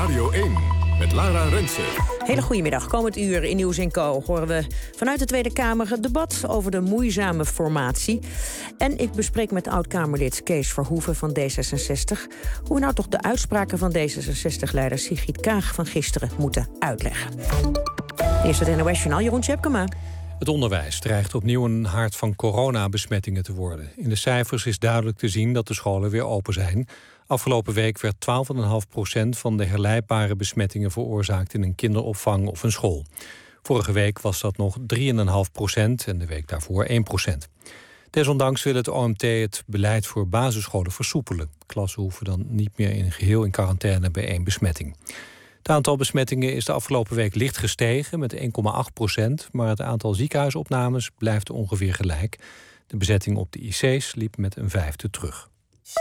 Radio 1 met Lara Rensen. Hele goedemiddag. Komend uur in Nieuws & Co horen we vanuit de Tweede Kamer het debat over de moeizame formatie. En ik bespreek met oud-Kamerlid Kees Verhoeven van D66... hoe we nou toch de uitspraken van D66-leider Sigrid Kaag van gisteren moeten uitleggen. Eerst het NOS-journaal, Jeroen Tjepkema. Het onderwijs dreigt opnieuw een haard van coronabesmettingen te worden. In de cijfers is duidelijk te zien dat de scholen weer open zijn. Afgelopen week werd 12,5% van de herleidbare besmettingen veroorzaakt in een kinderopvang of een school. Vorige week was dat nog 3,5% en de week daarvoor 1%. Desondanks wil het OMT het beleid voor basisscholen versoepelen. Klassen hoeven dan niet meer in geheel in quarantaine bij 1 besmetting. Het aantal besmettingen is de afgelopen week licht gestegen met 1,8%, maar het aantal ziekenhuisopnames blijft ongeveer gelijk. De bezetting op de IC's liep met een 1/5 terug.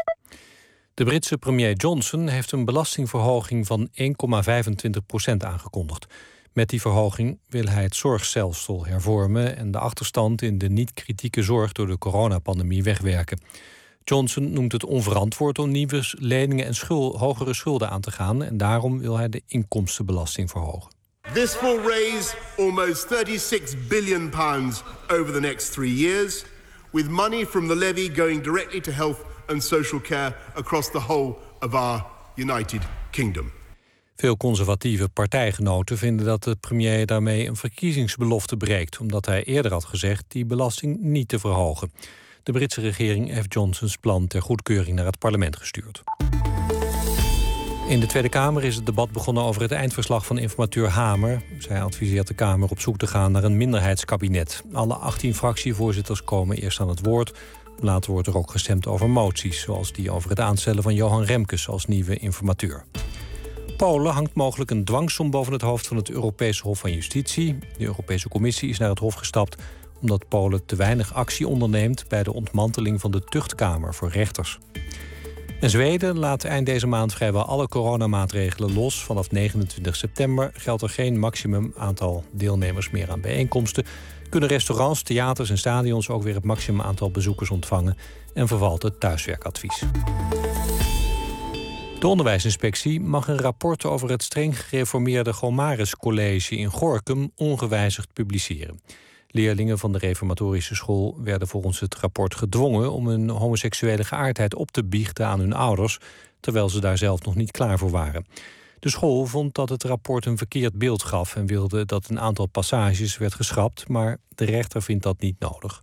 De Britse premier Johnson heeft een belastingverhoging van 1,25% aangekondigd. Met die verhoging wil hij het zorgstelsel hervormen en de achterstand in de niet-kritieke zorg door de coronapandemie wegwerken. Johnson noemt het onverantwoord om nieuwe leningen en hogere schulden aan te gaan en daarom wil hij de inkomstenbelasting verhogen. This will raise almost £36 billion over the next 3 years, with money from the levy going directly to health and social care across the whole of our United Kingdom. Veel conservatieve partijgenoten vinden dat de premier daarmee een verkiezingsbelofte breekt, omdat hij eerder had gezegd die belasting niet te verhogen. De Britse regering heeft Johnsons plan ter goedkeuring naar het parlement gestuurd. In de Tweede Kamer is het debat begonnen over het eindverslag van informateur Hamer. Zij adviseert de Kamer op zoek te gaan naar een minderheidskabinet. Alle 18 fractievoorzitters komen eerst aan het woord. Later wordt er ook gestemd over moties, zoals die over het aanstellen van Johan Remkes als nieuwe informateur. Polen hangt mogelijk een dwangsom boven het hoofd van het Europese Hof van Justitie. De Europese Commissie is naar het Hof gestapt omdat Polen te weinig actie onderneemt bij de ontmanteling van de tuchtkamer voor rechters. En Zweden laat eind deze maand vrijwel alle coronamaatregelen los. Vanaf 29 september geldt er geen maximum aantal deelnemers meer aan bijeenkomsten. Kunnen restaurants, theaters en stadions ook weer het maximum aantal bezoekers ontvangen en vervalt het thuiswerkadvies. De onderwijsinspectie mag een rapport over het streng gereformeerde Gomarus College in Gorinchem ongewijzigd publiceren. Leerlingen van de reformatorische school werden volgens het rapport gedwongen om hun homoseksuele geaardheid op te biechten aan hun ouders, terwijl ze daar zelf nog niet klaar voor waren. De school vond dat het rapport een verkeerd beeld gaf en wilde dat een aantal passages werd geschrapt, maar de rechter vindt dat niet nodig.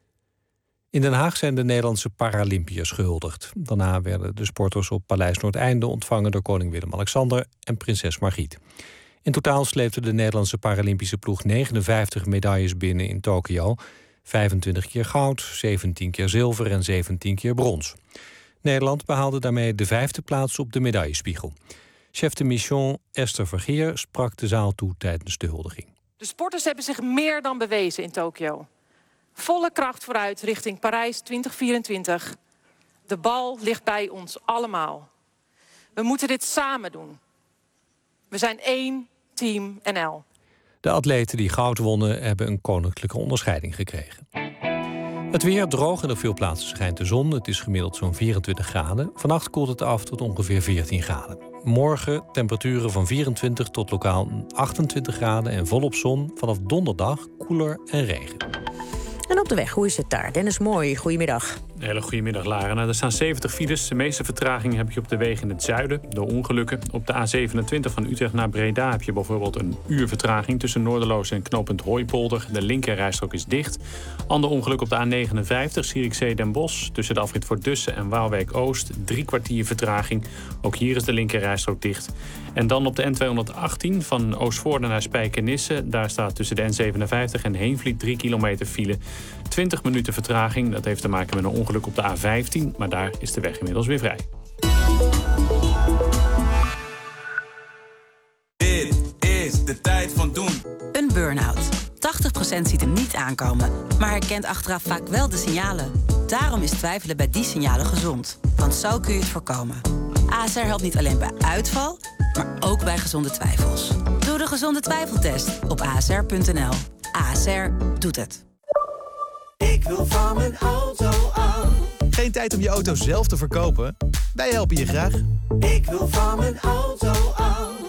In Den Haag zijn de Nederlandse Paralympiërs gehuldigd. Daarna werden de sporters op Paleis Noordeinde ontvangen door koning Willem-Alexander en prinses Margriet. In totaal sleepte de Nederlandse Paralympische ploeg 59 medailles binnen in Tokio. 25 keer goud, 17 keer zilver en 17 keer brons. Nederland behaalde daarmee de 5e plaats op de medaillespiegel. Chef de mission Esther Vergeer sprak de zaal toe tijdens de huldiging. De sporters hebben zich meer dan bewezen in Tokio. Volle kracht vooruit richting Parijs 2024. De bal ligt bij ons allemaal. We moeten dit samen doen. We zijn één Team NL. De atleten die goud wonnen hebben een koninklijke onderscheiding gekregen. Het weer droog en op veel plaatsen schijnt de zon. Het is gemiddeld zo'n 24 graden. Vannacht koelt het af tot ongeveer 14 graden. Morgen temperaturen van 24 tot lokaal 28 graden en volop zon. Vanaf donderdag koeler en regen. En op de weg, hoe is het daar? Dennis Mooi, goedemiddag. Een hele goedemiddag, Lara. Nou, er staan 70 files. De meeste vertraging heb je op de wegen in het zuiden, door ongelukken. Op de A27 van Utrecht naar Breda heb je bijvoorbeeld een uur vertraging tussen Noorderloos en knooppunt Hooipolder. De linkerrijstrook is dicht. Ander ongeluk op de A59, Zierikzee Den Bosch. Tussen de afrit voor Dussen en Waalwijk-Oost. 3 kwartier vertraging. Ook hier is de linkerrijstrook dicht. En dan op de N218 van Oostvoorne naar Spijkenisse. Daar staat tussen de N57 en Heenvliet 3 kilometer file. 20 minuten vertraging. Dat heeft te maken met een ongeluk op de A15. Maar daar is de weg inmiddels weer vrij. Dit is de tijd van doen. Een burn-out. 80% ziet hem niet aankomen, maar herkent achteraf vaak wel de signalen. Daarom is twijfelen bij die signalen gezond. Want zo kun je het voorkomen. ASR helpt niet alleen bij uitval, maar ook bij gezonde twijfels. Doe de gezonde twijfeltest op asr.nl. ASR doet het. Ik wil van mijn auto af. Geen tijd om je auto zelf te verkopen? Wij helpen je graag. Ik wil van mijn auto af.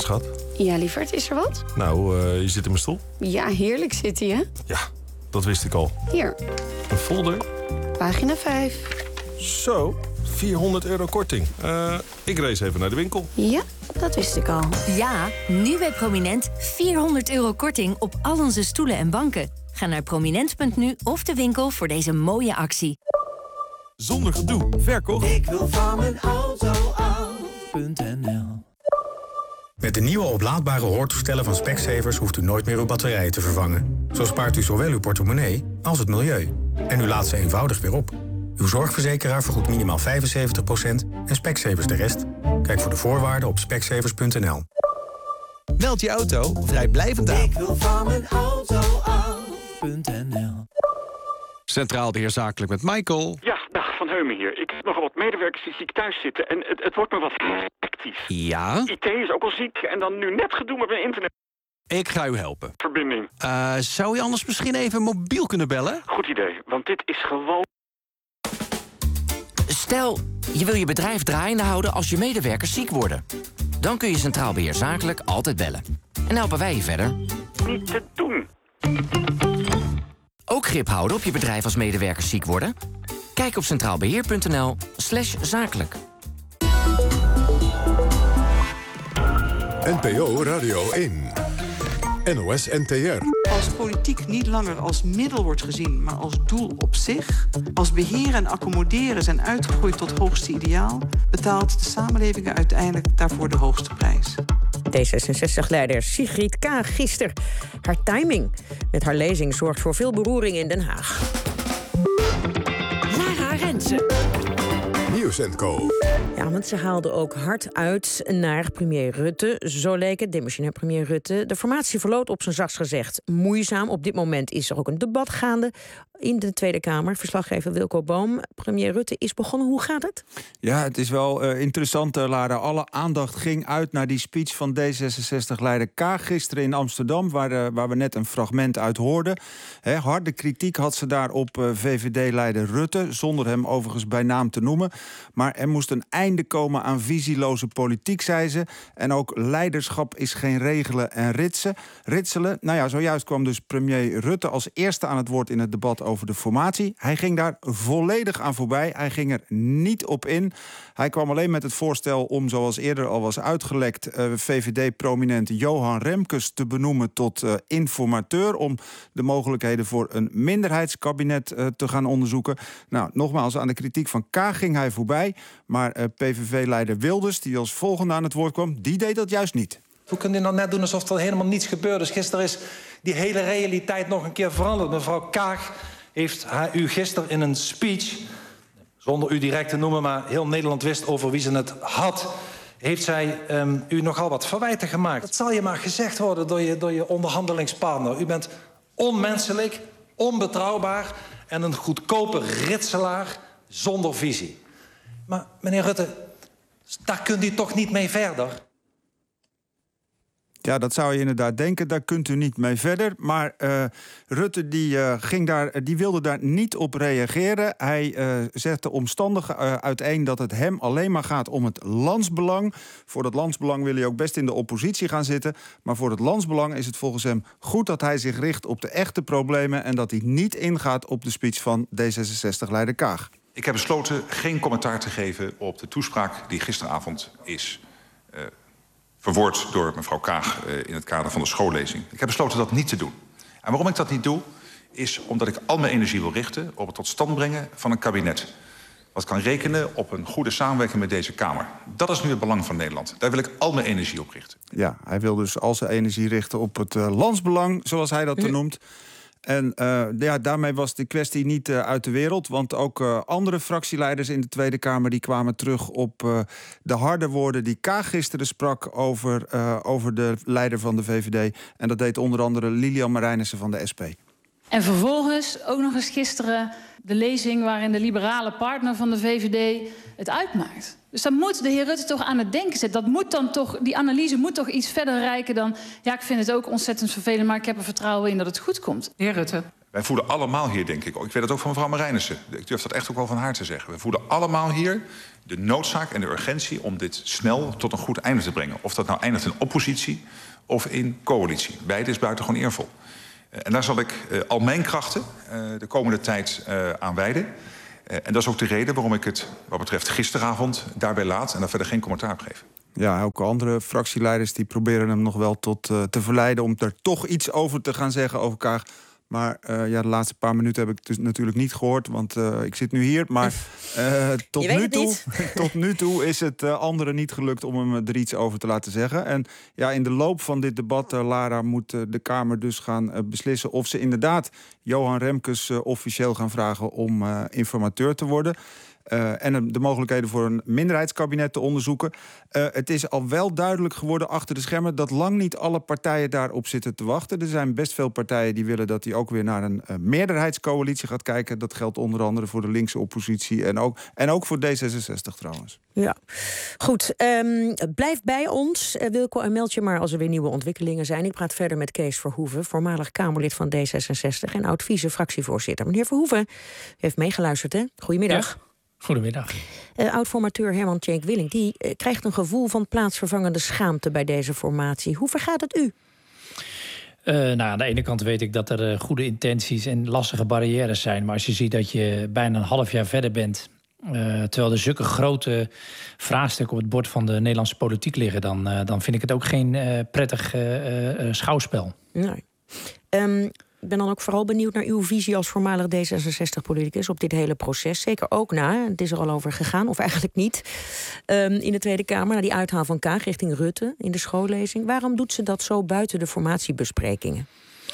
schat. Ja, lieverd, is er wat? Nou, je zit in mijn stoel. Ja, heerlijk zit hij, hè? Ja, dat wist ik al. Hier. Een folder. Pagina 5. Zo, €400 korting. Ik race even naar de winkel. Ja, dat wist ik al. Ja, nu bij Prominent €400 korting op al onze stoelen en banken. Ga naar prominent.nu of de winkel voor deze mooie actie. Zonder gedoe, verkocht. Ik wil van mijn auto af.nl. Met de nieuwe oplaadbare hoortoestellen van Specsavers hoeft u nooit meer uw batterijen te vervangen. Zo spaart u zowel uw portemonnee als het milieu. En u laat ze eenvoudig weer op. Uw zorgverzekeraar vergoedt minimaal 75% en Specsavers de rest. Kijk voor de voorwaarden op specsavers.nl. Meld je auto vrijblijvend aan. Ik wil van mijn auto af.nl. Centraal Beheer Zakelijk met Michael. Ja, dag, Van Heumen hier. Ik heb nogal wat medewerkers die ziek thuis zitten en het wordt me wat hectisch. Ja? IT is ook al ziek en dan nu net gedoe met mijn internet. Ik ga u helpen. Verbinding. Zou je anders misschien even mobiel kunnen bellen? Goed idee, want dit is gewoon... Stel, je wil je bedrijf draaiende houden als je medewerkers ziek worden. Dan kun je Centraal Beheer Zakelijk altijd bellen. En helpen wij je verder. Niet te doen. Ook grip houden op je bedrijf als medewerkers ziek worden? Kijk op centraalbeheer.nl/zakelijk. NPO Radio 1. NOS NTR. Als politiek niet langer als middel wordt gezien, maar als doel op zich, als beheren en accommoderen zijn uitgegroeid tot hoogste ideaal, betaalt de samenleving uiteindelijk daarvoor de hoogste prijs. D66-leider Sigrid Kaag gisteren. Haar timing met haar lezing zorgt voor veel beroering in Den Haag. Lara Rensen. Nieuws & Co. Ja, want ze haalde ook hard uit naar premier Rutte. Zo leek het, demissionair premier Rutte. De formatie verloopt op zijn zachtst gezegd moeizaam. Op dit moment is er ook een debat gaande in de Tweede Kamer. Verslaggever Wilco Boom. Premier Rutte is begonnen. Hoe gaat het? Ja, het is wel interessant, Lara. Alle aandacht ging uit naar die speech van D66-leider Kaag gisteren in Amsterdam, waar we net een fragment uit hoorden. Harde kritiek had ze daar op VVD-leider Rutte, zonder hem overigens bij naam te noemen. Maar er moest een einde komen visieloze politiek, zei ze. En ook leiderschap is geen regelen en ritselen. Nou ja, zojuist kwam dus premier Rutte als eerste aan het woord in het debat over de formatie. Hij ging daar volledig aan voorbij. Hij ging er niet op in. Hij kwam alleen met het voorstel om, zoals eerder al was uitgelekt, VVD-prominent Johan Remkes te benoemen tot informateur, om de mogelijkheden voor een minderheidskabinet te gaan onderzoeken. Nou, nogmaals, aan de kritiek van Kaag ging hij voorbij. Maar PVV-leider Wilders, die als volgende aan het woord kwam, die deed dat juist niet. Hoe kunt u nou net doen alsof er helemaal niets gebeurd is? Gisteren is die hele realiteit nog een keer veranderd. Mevrouw Kaag heeft u gisteren in een speech, zonder u direct te noemen, maar heel Nederland wist over wie ze het had, heeft zij u nogal wat verwijten gemaakt. Dat zal je maar gezegd worden door je onderhandelingspartner. U bent onmenselijk, onbetrouwbaar en een goedkope ritselaar zonder visie. Maar meneer Rutte, daar kunt u toch niet mee verder? Ja, dat zou je inderdaad denken. Daar kunt u niet mee verder. Maar Rutte die wilde daar niet op reageren. Hij zette omstandig uiteen dat het hem alleen maar gaat om het landsbelang. Voor dat landsbelang wil hij ook best in de oppositie gaan zitten. Maar voor het landsbelang is het volgens hem goed dat hij zich richt op de echte problemen en dat hij niet ingaat op de speech van D66-leider Kaag. Ik heb besloten geen commentaar te geven op de toespraak die gisteravond is verwoord door mevrouw Kaag in het kader van de schoollezing. Ik heb besloten dat niet te doen. En waarom ik dat niet doe, is omdat ik al mijn energie wil richten op het tot stand brengen van een kabinet wat kan rekenen op een goede samenwerking met deze Kamer. Dat is nu het belang van Nederland. Daar wil ik al mijn energie op richten. Ja, hij wil dus al zijn energie richten op het landsbelang, zoals hij dat noemt. En daarmee was de kwestie niet uit de wereld. Want ook andere fractieleiders in de Tweede Kamer die kwamen terug op de harde woorden die Kaag gisteren sprak over de leider van de VVD. En dat deed onder andere Lilian Marijnissen van de SP. En vervolgens ook nog eens gisteren de lezing waarin de liberale partner van de VVD het uitmaakt. Dus dan moet de heer Rutte toch aan het denken zetten. Dat moet dan toch, die analyse moet toch iets verder reiken dan, ja, ik vind het ook ontzettend vervelend, maar ik heb er vertrouwen in dat het goed komt. Heer Rutte. Wij voelen allemaal hier, denk ik, ik weet het ook van mevrouw Marijnissen. Ik durf dat echt ook wel van haar te zeggen. We voelen allemaal hier de noodzaak en de urgentie om dit snel tot een goed einde te brengen. Of dat nou eindigt in oppositie of in coalitie. Beide is buitengewoon eervol. En daar zal ik al mijn krachten de komende tijd aan wijden. En dat is ook de reden waarom ik het wat betreft gisteravond daarbij laat en daar verder geen commentaar op geef. Ja, ook andere fractieleiders die proberen hem nog wel tot te verleiden om er toch iets over te gaan zeggen over Kaag. Maar de laatste paar minuten heb ik dus natuurlijk niet gehoord, want ik zit nu hier. Maar tot nu toe is het anderen niet gelukt om hem er iets over te laten zeggen. En ja, in de loop van dit debat, Lara, moet de Kamer dus gaan beslissen of ze inderdaad Johan Remkes officieel gaan vragen om informateur te worden. En de mogelijkheden voor een minderheidskabinet te onderzoeken. Het is al wel duidelijk geworden achter de schermen dat lang niet alle partijen daarop zitten te wachten. Er zijn best veel partijen die willen dat hij ook weer naar een meerderheidscoalitie gaat kijken. Dat geldt onder andere voor de linkse oppositie en ook voor D66 trouwens. Ja, goed. Blijf bij ons, Wilco, en meld je maar als er weer nieuwe ontwikkelingen zijn. Ik praat verder met Kees Verhoeven, voormalig Kamerlid van D66 en oud-vice-fractievoorzitter. Meneer Verhoeven, u heeft meegeluisterd, hè? Goedemiddag. Ja. Goedemiddag. Oud-formateur Herman Tjenk-Willink die krijgt een gevoel van plaatsvervangende schaamte bij deze formatie. Hoe vergaat het u? Aan de ene kant weet ik dat er goede intenties en lastige barrières zijn. Maar als je ziet dat je bijna een half jaar verder bent, terwijl er zulke grote vraagstukken op het bord van de Nederlandse politiek liggen, dan vind ik het ook geen prettig schouwspel. Nee. Ik ben dan ook vooral benieuwd naar uw visie als voormalig D66-politicus op dit hele proces. Zeker ook het is er al over gegaan, of eigenlijk niet, in de Tweede Kamer, naar die uithaal van Kaag richting Rutte in de schoollezing. Waarom doet ze dat zo buiten de formatiebesprekingen?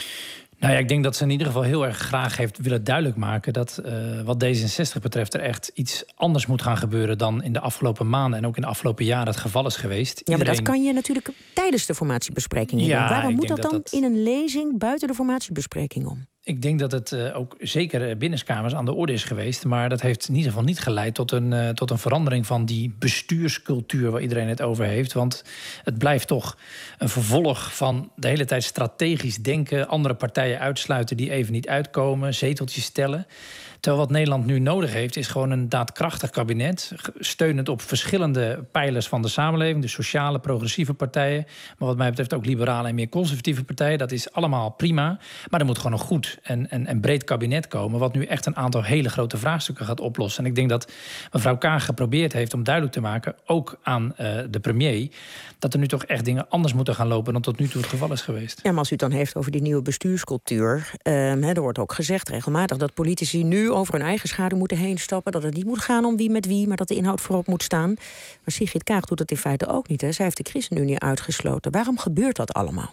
Nou ja, ik denk dat ze in ieder geval heel erg graag heeft willen duidelijk maken dat wat D66 betreft er echt iets anders moet gaan gebeuren dan in de afgelopen maanden en ook in de afgelopen jaren het geval is geweest. Ja, maar dat kan je natuurlijk tijdens de formatiebesprekingen doen. Waarom moet dat dan in een lezing buiten de formatiebespreking om? Ik denk dat het ook zeker binnenskamers aan de orde is geweest. Maar dat heeft in ieder geval niet geleid tot een verandering van die bestuurscultuur waar iedereen het over heeft. Want het blijft toch een vervolg van de hele tijd strategisch denken, andere partijen uitsluiten die even niet uitkomen, zeteltjes stellen. Terwijl wat Nederland nu nodig heeft, is gewoon een daadkrachtig kabinet, steunend op verschillende pijlers van de samenleving, de sociale, progressieve partijen, maar wat mij betreft ook liberale en meer conservatieve partijen. Dat is allemaal prima, maar er moet gewoon een goed en breed kabinet komen, wat nu echt een aantal hele grote vraagstukken gaat oplossen. En ik denk dat mevrouw Kaag geprobeerd heeft om duidelijk te maken, ook aan de premier, dat er nu toch echt dingen anders moeten gaan lopen dan tot nu toe het geval is geweest. Ja, maar als u het dan heeft over die nieuwe bestuurscultuur, er wordt ook gezegd regelmatig dat politici nu over hun eigen schaduw moeten heen stappen, dat het niet moet gaan om wie met wie, maar dat de inhoud voorop moet staan. Maar Sigrid Kaag doet het in feite ook niet. Zij heeft de ChristenUnie uitgesloten. Waarom gebeurt dat allemaal?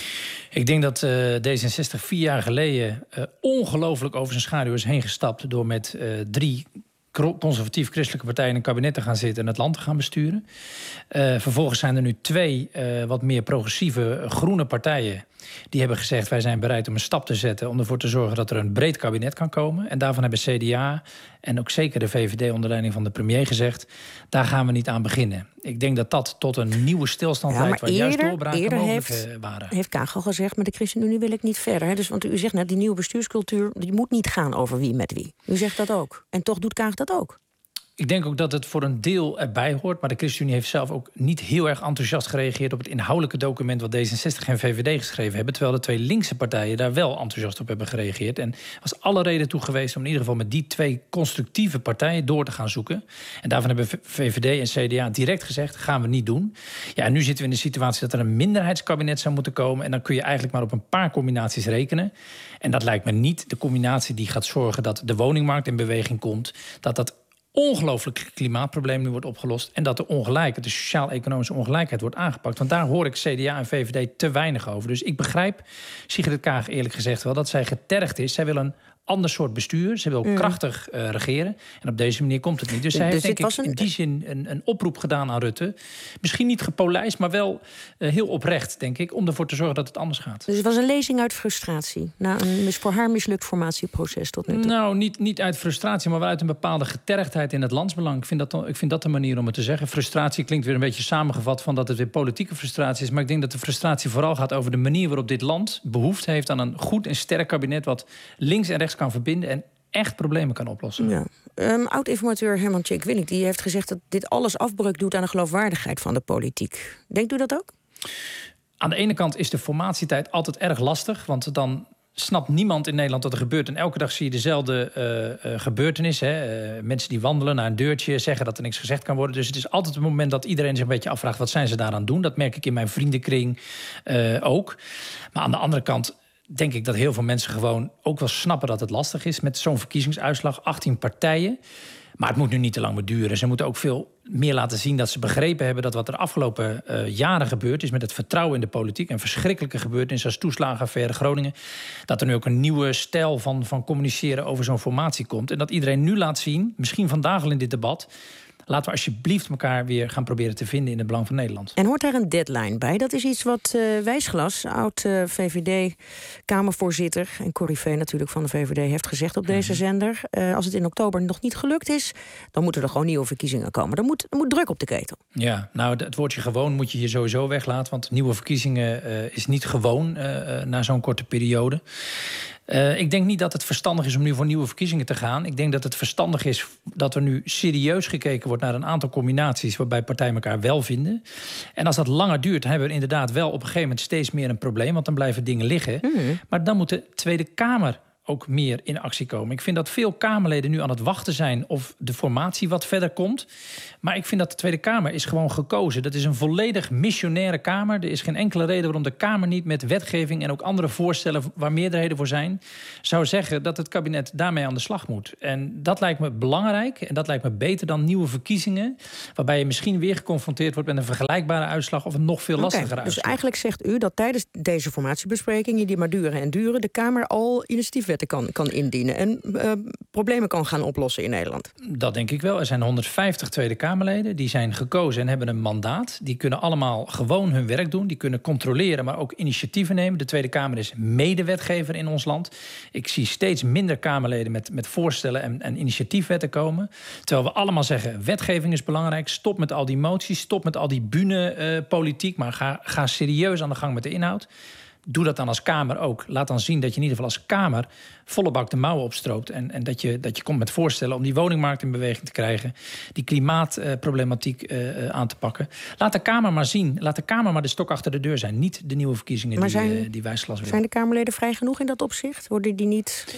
Ik denk dat D66 4 jaar geleden ongelooflijk over zijn schaduw is heen gestapt door met 3 conservatief-christelijke partijen in een kabinet te gaan zitten en het land te gaan besturen. Vervolgens zijn er nu 2 wat meer progressieve groene partijen die hebben gezegd, wij zijn bereid om een stap te zetten om ervoor te zorgen dat er een breed kabinet kan komen. En daarvan hebben CDA en ook zeker de VVD onder leiding van de premier gezegd, daar gaan we niet aan beginnen. Ik denk dat dat tot een nieuwe stilstand leidt waar juist doorbraken mogelijk waren. Heeft Kaag al gezegd, met de ChristenUnie wil ik niet verder. Hè? Dus, want u zegt net, die nieuwe bestuurscultuur die moet niet gaan over wie met wie. U zegt dat ook. En toch doet Kaag dat ook. Ik denk ook dat het voor een deel erbij hoort. Maar de ChristenUnie heeft zelf ook niet heel erg enthousiast gereageerd op het inhoudelijke document wat D66 en VVD geschreven hebben. Terwijl de 2 linkse partijen daar wel enthousiast op hebben gereageerd. En er was alle reden toe geweest om in ieder geval met die 2 constructieve partijen door te gaan zoeken. En daarvan hebben VVD en CDA direct gezegd, gaan we niet doen. Ja, en nu zitten we in de situatie dat er een minderheidskabinet zou moeten komen. En dan kun je eigenlijk maar op een paar combinaties rekenen. En dat lijkt me niet de combinatie die gaat zorgen dat de woningmarkt in beweging komt. Dat ongelooflijk klimaatprobleem nu wordt opgelost en dat de ongelijkheid, de sociaal-economische ongelijkheid wordt aangepakt. Want daar hoor ik CDA en VVD te weinig over. Dus ik begrijp Sigrid Kaag eerlijk gezegd wel dat zij getergd is. Zij wil een ander soort bestuur. Ze wil krachtig regeren. En op deze manier komt het niet. Dus zij heeft denk ik in die zin een oproep gedaan aan Rutte. Misschien niet gepolijst, maar wel heel oprecht, denk ik, om ervoor te zorgen dat het anders gaat. Dus het was een lezing uit frustratie. Na een voor haar mislukt formatieproces tot nu toe. Nou, niet uit frustratie, maar wel uit een bepaalde getergdheid in het landsbelang. Ik vind dat de manier om het te zeggen. Frustratie klinkt weer een beetje samengevat van dat het weer politieke frustratie is. Maar ik denk dat de frustratie vooral gaat over de manier waarop dit land behoefte heeft aan een goed en sterk kabinet wat links en rechts kan verbinden en echt problemen kan oplossen. Ja. Oud-informateur Herman Tjeek-Winnik die heeft gezegd dat dit alles afbreuk doet aan de geloofwaardigheid van de politiek. Denkt u dat ook? Aan de ene kant is de formatietijd altijd erg lastig, want dan snapt niemand in Nederland wat er gebeurt. En elke dag zie je dezelfde gebeurtenissen. Mensen die wandelen naar een deurtje, zeggen dat er niks gezegd kan worden. Dus het is altijd het moment dat iedereen zich een beetje afvraagt, wat zijn ze daaraan doen? Dat merk ik in mijn vriendenkring ook. Maar aan de andere kant denk ik dat heel veel mensen gewoon ook wel snappen dat het lastig is met zo'n verkiezingsuitslag. 18 partijen. Maar het moet nu niet te lang meer duren. Ze moeten ook veel meer laten zien dat ze begrepen hebben dat wat er afgelopen jaren gebeurd is met het vertrouwen in de politiek, een verschrikkelijke gebeurtenis als toeslagenaffaire Groningen, dat er nu ook een nieuwe stijl van communiceren over zo'n formatie komt. En dat iedereen nu laat zien, misschien vandaag al in dit debat, laten we alsjeblieft elkaar weer gaan proberen te vinden in het belang van Nederland. En hoort daar een deadline bij? Dat is iets wat Wijsglas, oud-VVD-Kamervoorzitter en coryfee natuurlijk van de VVD, heeft gezegd op deze zender. Als het in oktober nog niet gelukt is, dan moeten er gewoon nieuwe verkiezingen komen. Er moet druk op de ketel. Ja, nou, het woordje gewoon moet je hier sowieso weglaten, want nieuwe verkiezingen is niet gewoon na zo'n korte periode. Ik denk niet dat het verstandig is om nu voor nieuwe verkiezingen te gaan. Ik denk dat het verstandig is dat er nu serieus gekeken wordt naar een aantal combinaties waarbij partijen elkaar wel vinden. En als dat langer duurt, hebben we inderdaad wel op een gegeven moment steeds meer een probleem, want dan blijven dingen liggen. Maar dan moet de Tweede Kamer ook meer in actie komen. Ik vind dat veel Kamerleden nu aan het wachten zijn of de formatie wat verder komt. Maar ik vind dat de Tweede Kamer is gewoon gekozen. Dat is een volledig missionaire Kamer. Er is geen enkele reden waarom de Kamer niet met wetgeving en ook andere voorstellen waar meerderheden voor zijn, zou zeggen dat het kabinet daarmee aan de slag moet. En dat lijkt me belangrijk en dat lijkt me beter dan nieuwe verkiezingen, waarbij je misschien weer geconfronteerd wordt met een vergelijkbare uitslag of een nog veel lastiger uitslag. Dus eigenlijk zegt u dat tijdens deze formatiebesprekingen, die maar duren en duren, de Kamer al initiatiefwetten kan indienen en problemen kan gaan oplossen in Nederland? Dat denk ik wel. Er zijn 150 Tweede Kamerleden, die zijn gekozen en hebben een mandaat. Die kunnen allemaal gewoon hun werk doen. Die kunnen controleren, maar ook initiatieven nemen. De Tweede Kamer is medewetgever in ons land. Ik zie steeds minder Kamerleden met voorstellen en initiatiefwetten komen. Terwijl we allemaal zeggen, wetgeving is belangrijk. Stop met al die moties, stop met al die bühnepolitiek, maar ga serieus aan de gang met de inhoud. Doe dat dan als Kamer ook. Laat dan zien dat je in ieder geval als Kamer volle bak de mouwen opstroopt. En dat je komt met voorstellen om die woningmarkt in beweging te krijgen. Die klimaatproblematiek aan te pakken. Laat de Kamer maar zien. Laat de Kamer maar de stok achter de deur zijn. Niet de nieuwe verkiezingen die Wijsglas willen. Zijn de Kamerleden vrij genoeg in dat opzicht? Worden die niet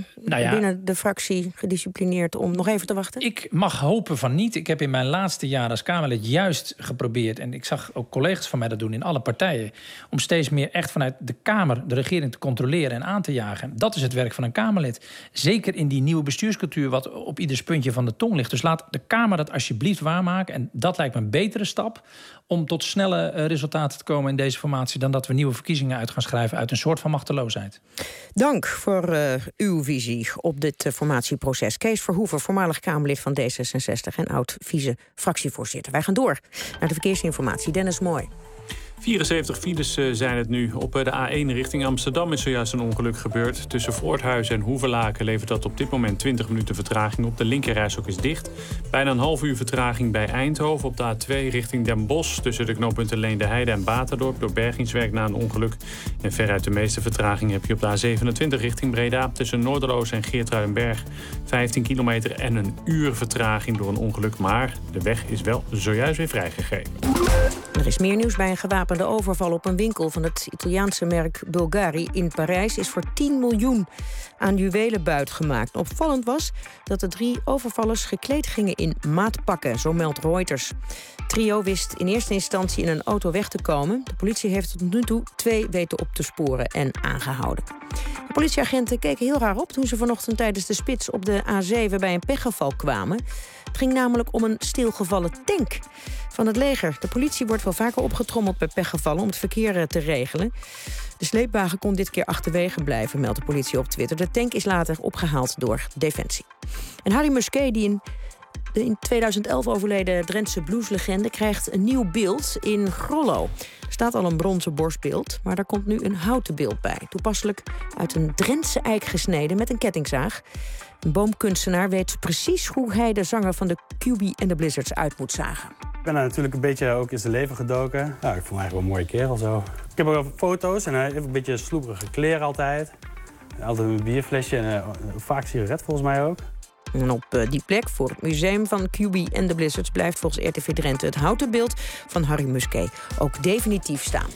binnen de fractie gedisciplineerd om nog even te wachten? Ik mag hopen van niet. Ik heb in mijn laatste jaar als Kamerlid juist geprobeerd, en ik zag ook collega's van mij dat doen in alle partijen, om steeds meer echt vanuit de Kamer de regering te controleren en aan te jagen. Dat is het werk van een Kamerlid. Zeker in die nieuwe bestuurscultuur wat op ieders puntje van de tong ligt. Dus laat de Kamer dat alsjeblieft waarmaken. En dat lijkt me een betere stap om tot snelle resultaten te komen in deze formatie dan dat we nieuwe verkiezingen uit gaan schrijven uit een soort van machteloosheid. Dank voor uw visie op dit formatieproces. Kees Verhoeven, voormalig Kamerlid van D66 en oud-vice-fractievoorzitter. Wij gaan door naar de verkeersinformatie. Dennis Mooi. 74 files zijn het nu. Op de A1 richting Amsterdam is zojuist een ongeluk gebeurd. Tussen Voorthuizen en Hoevelaken levert dat op dit moment 20 minuten vertraging op. De linkerrijstrook is dicht. Bijna een half uur vertraging bij Eindhoven. Op de A2 richting Den Bosch tussen de knooppunten Leende Heide en Baterdorp door bergingswerk na een ongeluk. En veruit de meeste vertraging heb je op de A27 richting Breda tussen Noorderloos en Geertruidenberg. 15 kilometer en een uur vertraging door een ongeluk. Maar de weg is wel zojuist weer vrijgegeven. Er is meer nieuws bij een gewapende overval op een winkel van het Italiaanse merk Bulgari in Parijs is voor 10 miljoen aan juwelenbuit gemaakt. Opvallend was dat de 3 overvallers gekleed gingen in maatpakken, zo meldt Reuters. Het trio wist in eerste instantie in een auto weg te komen. De politie heeft tot nu toe 2 weten op te sporen en aangehouden. De politieagenten keken heel raar op toen ze vanochtend tijdens de spits op de A7 bij een pechgeval kwamen. Het ging namelijk om een stilgevallen tank van het leger. De politie wordt wel vaker opgetrommeld bij pechgevallen om het verkeer te regelen. De sleepwagen kon dit keer achterwege blijven, meldt de politie op Twitter. De tank is later opgehaald door Defensie. En Harry Musquet, die in 2011 overleden Drentse blueslegende, krijgt een nieuw beeld in Grollo. Er staat al een bronzen borstbeeld, maar daar komt nu een houten beeld bij. Toepasselijk uit een Drentse eik gesneden met een kettingzaag. Een boomkunstenaar weet precies hoe hij de zanger van de QB en de Blizzards uit moet zagen. Ik ben daar natuurlijk een beetje ook in zijn leven gedoken. Ik vond hem eigenlijk wel een mooie kerel zo. Ik heb ook wel foto's en hij heeft een beetje sloeperige kleren altijd. Altijd een bierflesje en vaak sigaret volgens mij ook. En op die plek voor het museum van QB en de Blizzards blijft volgens RTV Drenthe het houten beeld van Harry Musquet ook definitief staan.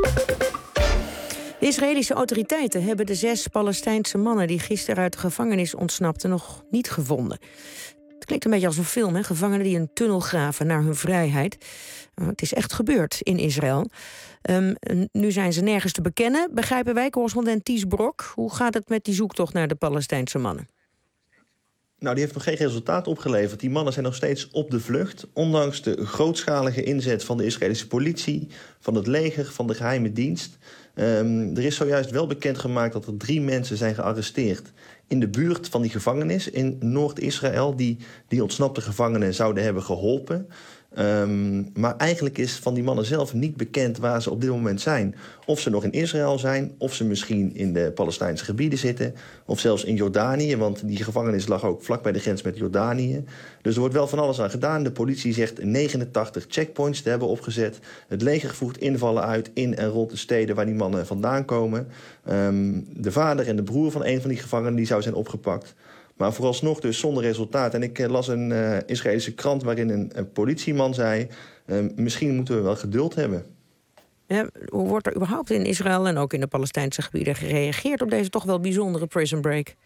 De Israëlische autoriteiten hebben de 6 Palestijnse mannen die gisteren uit de gevangenis ontsnapten nog niet gevonden. Het klinkt een beetje als een film, hè? Gevangenen die een tunnel graven naar hun vrijheid. Het is echt gebeurd in Israël. Nu zijn ze nergens te bekennen, begrijpen wij, correspondent Ties Brok. Hoe gaat het met die zoektocht naar de Palestijnse mannen? Nou, die heeft nog geen resultaat opgeleverd. Die mannen zijn nog steeds op de vlucht. Ondanks de grootschalige inzet van de Israëlische politie, van het leger, van de geheime dienst. Er is zojuist wel bekendgemaakt dat er 3 mensen zijn gearresteerd in de buurt van die gevangenis in Noord-Israël, die ontsnapte gevangenen zouden hebben geholpen. Maar eigenlijk is van die mannen zelf niet bekend waar ze op dit moment zijn. Of ze nog in Israël zijn, of ze misschien in de Palestijnse gebieden zitten, of zelfs in Jordanië, want die gevangenis lag ook vlak bij de grens met Jordanië. Dus er wordt wel van alles aan gedaan. De politie zegt 89 checkpoints te hebben opgezet. Het leger voert invallen uit in en rond de steden waar die mannen vandaan komen. De vader en de broer van een van die gevangenen die zou zijn opgepakt. Maar vooralsnog dus zonder resultaat. En ik las een Israëlische krant waarin een politieman zei, misschien moeten we wel geduld hebben. Ja, hoe wordt er überhaupt in Israël en ook in de Palestijnse gebieden gereageerd op deze toch wel bijzondere prison break?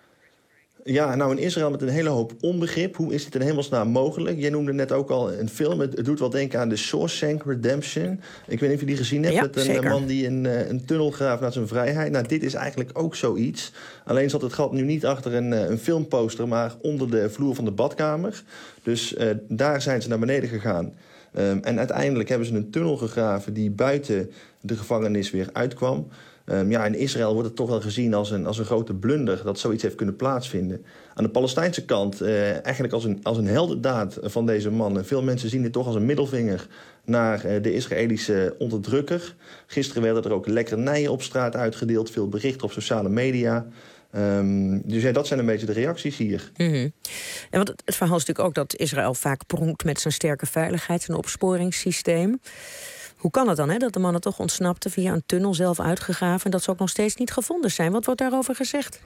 Ja, nou in Israël met een hele hoop onbegrip. Hoe is het in hemelsnaam mogelijk? Jij noemde net ook al een film. Het doet wel denken aan The Shawshank Redemption. Ik weet niet of je die gezien hebt. Ja, met een man die een tunnel graaft naar zijn vrijheid. Nou, dit is eigenlijk ook zoiets. Alleen zat het gat nu niet achter een filmposter, maar onder de vloer van de badkamer. Dus daar zijn ze naar beneden gegaan. En uiteindelijk hebben ze een tunnel gegraven die buiten de gevangenis weer uitkwam. In Israël wordt het toch wel gezien als een grote blunder dat zoiets heeft kunnen plaatsvinden. Aan de Palestijnse kant eigenlijk als een heldendaad van deze mannen. Veel mensen zien dit toch als een middelvinger naar de Israëlische onderdrukker. Gisteren werden er ook lekkernijen op straat uitgedeeld, veel berichten op sociale media. Dus ja, dat zijn een beetje de reacties hier. Mm-hmm. En want het verhaal is natuurlijk ook dat Israël vaak pronkt met zijn sterke veiligheids- en opsporingssysteem. Hoe kan het dan, hè, dat de mannen toch ontsnapten via een tunnel zelf uitgegraven en dat ze ook nog steeds niet gevonden zijn? Wat wordt daarover gezegd?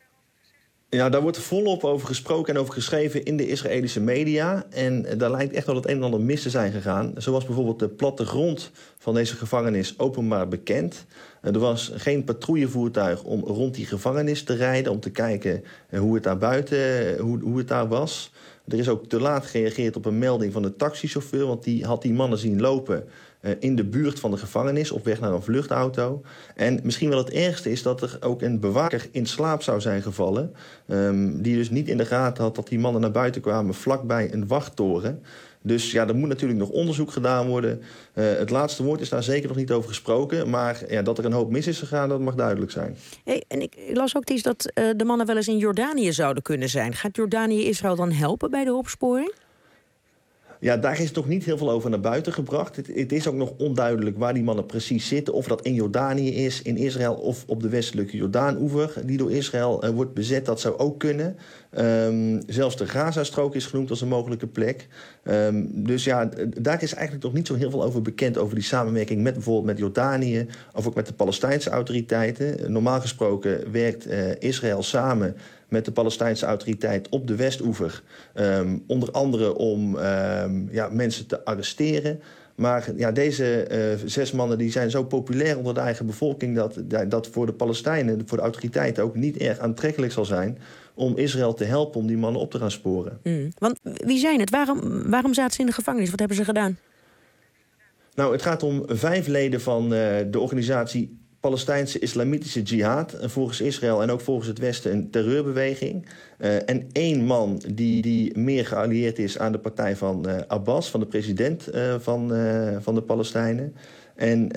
Ja, daar wordt volop over gesproken en over geschreven in de Israëlische media. En daar lijkt echt wel het een en ander mis te zijn gegaan. Zo was bijvoorbeeld de plattegrond van deze gevangenis openbaar bekend. Er was geen patrouillevoertuig om rond die gevangenis te rijden, om te kijken hoe het daar buiten, hoe het daar was. Er is ook te laat gereageerd op een melding van de taxichauffeur, want die had die mannen zien lopen in de buurt van de gevangenis op weg naar een vluchtauto. En misschien wel het ergste is dat er ook een bewaker in slaap zou zijn gevallen, die dus niet in de gaten had dat die mannen naar buiten kwamen vlakbij een wachttoren. Dus ja, er moet natuurlijk nog onderzoek gedaan worden. Het laatste woord is daar zeker nog niet over gesproken. Maar ja, dat er een hoop mis is gegaan, dat mag duidelijk zijn. Hey, en ik las ook iets dat de mannen wel eens in Jordanië zouden kunnen zijn. Gaat Jordanië Israël dan helpen bij de opsporing? Ja, daar is nog niet heel veel over naar buiten gebracht. Het is ook nog onduidelijk waar die mannen precies zitten. Of dat in Jordanië is, in Israël of op de westelijke Jordaan-oever die door Israël wordt bezet. Dat zou ook kunnen. Zelfs de Gazastrook is genoemd als een mogelijke plek. Dus ja, daar is eigenlijk nog niet zo heel veel over bekend, over die samenwerking met bijvoorbeeld met Jordanië of ook met de Palestijnse autoriteiten. Normaal gesproken werkt Israël samen met de Palestijnse autoriteit op de Westoever. Onder andere om mensen te arresteren. Maar ja, deze 6 mannen die zijn zo populair onder de eigen bevolking dat voor de Palestijnen, voor de autoriteiten ook niet erg aantrekkelijk zal zijn om Israël te helpen om die mannen op te gaan sporen. Want wie zijn het? Waarom zaten ze in de gevangenis? Wat hebben ze gedaan? Nou, het gaat om 5 leden van de organisatie Palestijnse Islamitische Jihad. Volgens Israël en ook volgens het Westen een terreurbeweging. En 1 man die meer geallieerd is aan de partij van Abbas, van de president van de Palestijnen. En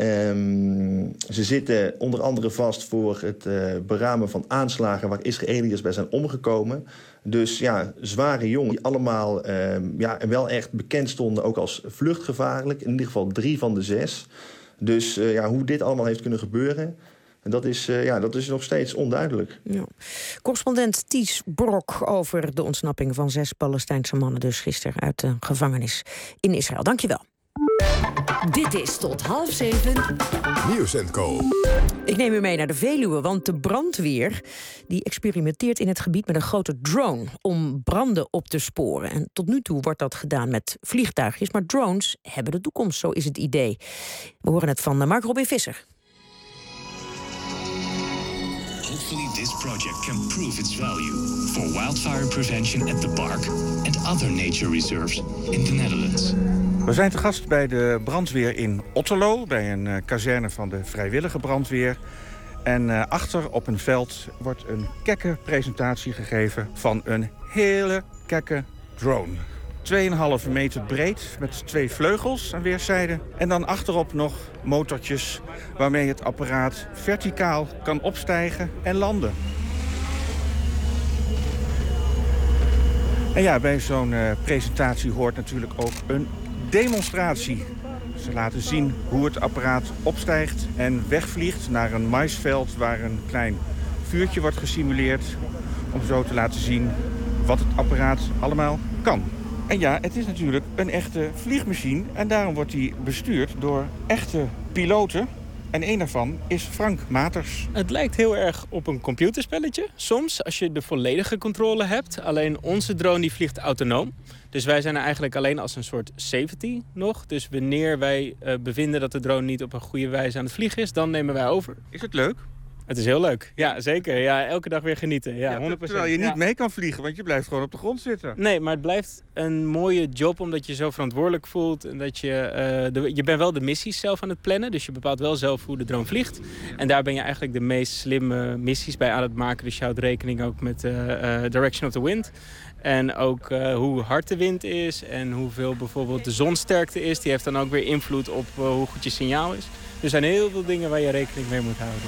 ze zitten onder andere vast voor het beramen van aanslagen waar Israëliërs bij zijn omgekomen. Dus ja, zware jongen die allemaal wel echt bekend stonden ook als vluchtgevaarlijk. In ieder geval 3 van de 6. Dus hoe dit allemaal heeft kunnen gebeuren, dat is nog steeds onduidelijk. Ja. Correspondent Ties Brok over de ontsnapping van 6 Palestijnse mannen dus gisteren uit de gevangenis in Israël. Dank je wel. Dit is tot 6:30. Nieuws & Co. Ik neem u mee naar de Veluwe, want de brandweer die experimenteert in het gebied met een grote drone om branden op te sporen. En tot nu toe wordt dat gedaan met vliegtuigjes, maar drones hebben de toekomst, zo is het idee. We horen het van Mark Robin Visser. Hopefully this project can prove its value for wildfire prevention at the park and other nature reserves in the Netherlands. We zijn te gast bij de brandweer in Otterlo, bij een kazerne van de vrijwillige brandweer. En achter op een veld wordt een kekke presentatie gegeven van een hele kekke drone. 2,5 meter breed met 2 vleugels aan weerszijden. En dan achterop nog motortjes waarmee het apparaat verticaal kan opstijgen en landen. En ja, bij zo'n presentatie hoort natuurlijk ook een demonstratie. Ze laten zien hoe het apparaat opstijgt en wegvliegt naar een maisveld waar een klein vuurtje wordt gesimuleerd, om zo te laten zien wat het apparaat allemaal kan. En ja, het is natuurlijk een echte vliegmachine en daarom wordt die bestuurd door echte piloten. En een daarvan is Frank Maters. Het lijkt heel erg op een computerspelletje soms, als je de volledige controle hebt. Alleen onze drone die vliegt autonoom. Dus wij zijn er eigenlijk alleen als een soort safety nog. Dus wanneer wij bevinden dat de drone niet op een goede wijze aan het vliegen is, dan nemen wij over. Is het leuk? Het is heel leuk. Ja, zeker. Ja, elke dag weer genieten. Ja, 100%. Terwijl je niet mee kan vliegen, want je blijft gewoon op de grond zitten. Nee, maar het blijft een mooie job omdat je zo verantwoordelijk voelt. En dat je bent wel de missies zelf aan het plannen. Dus je bepaalt wel zelf hoe de drone vliegt. En daar ben je eigenlijk de meest slimme missies bij aan het maken. Dus je houdt rekening ook met direction of the wind. En ook hoe hard de wind is en hoeveel bijvoorbeeld de zonsterkte is. Die heeft dan ook weer invloed op hoe goed je signaal is. Er zijn heel veel dingen waar je rekening mee moet houden.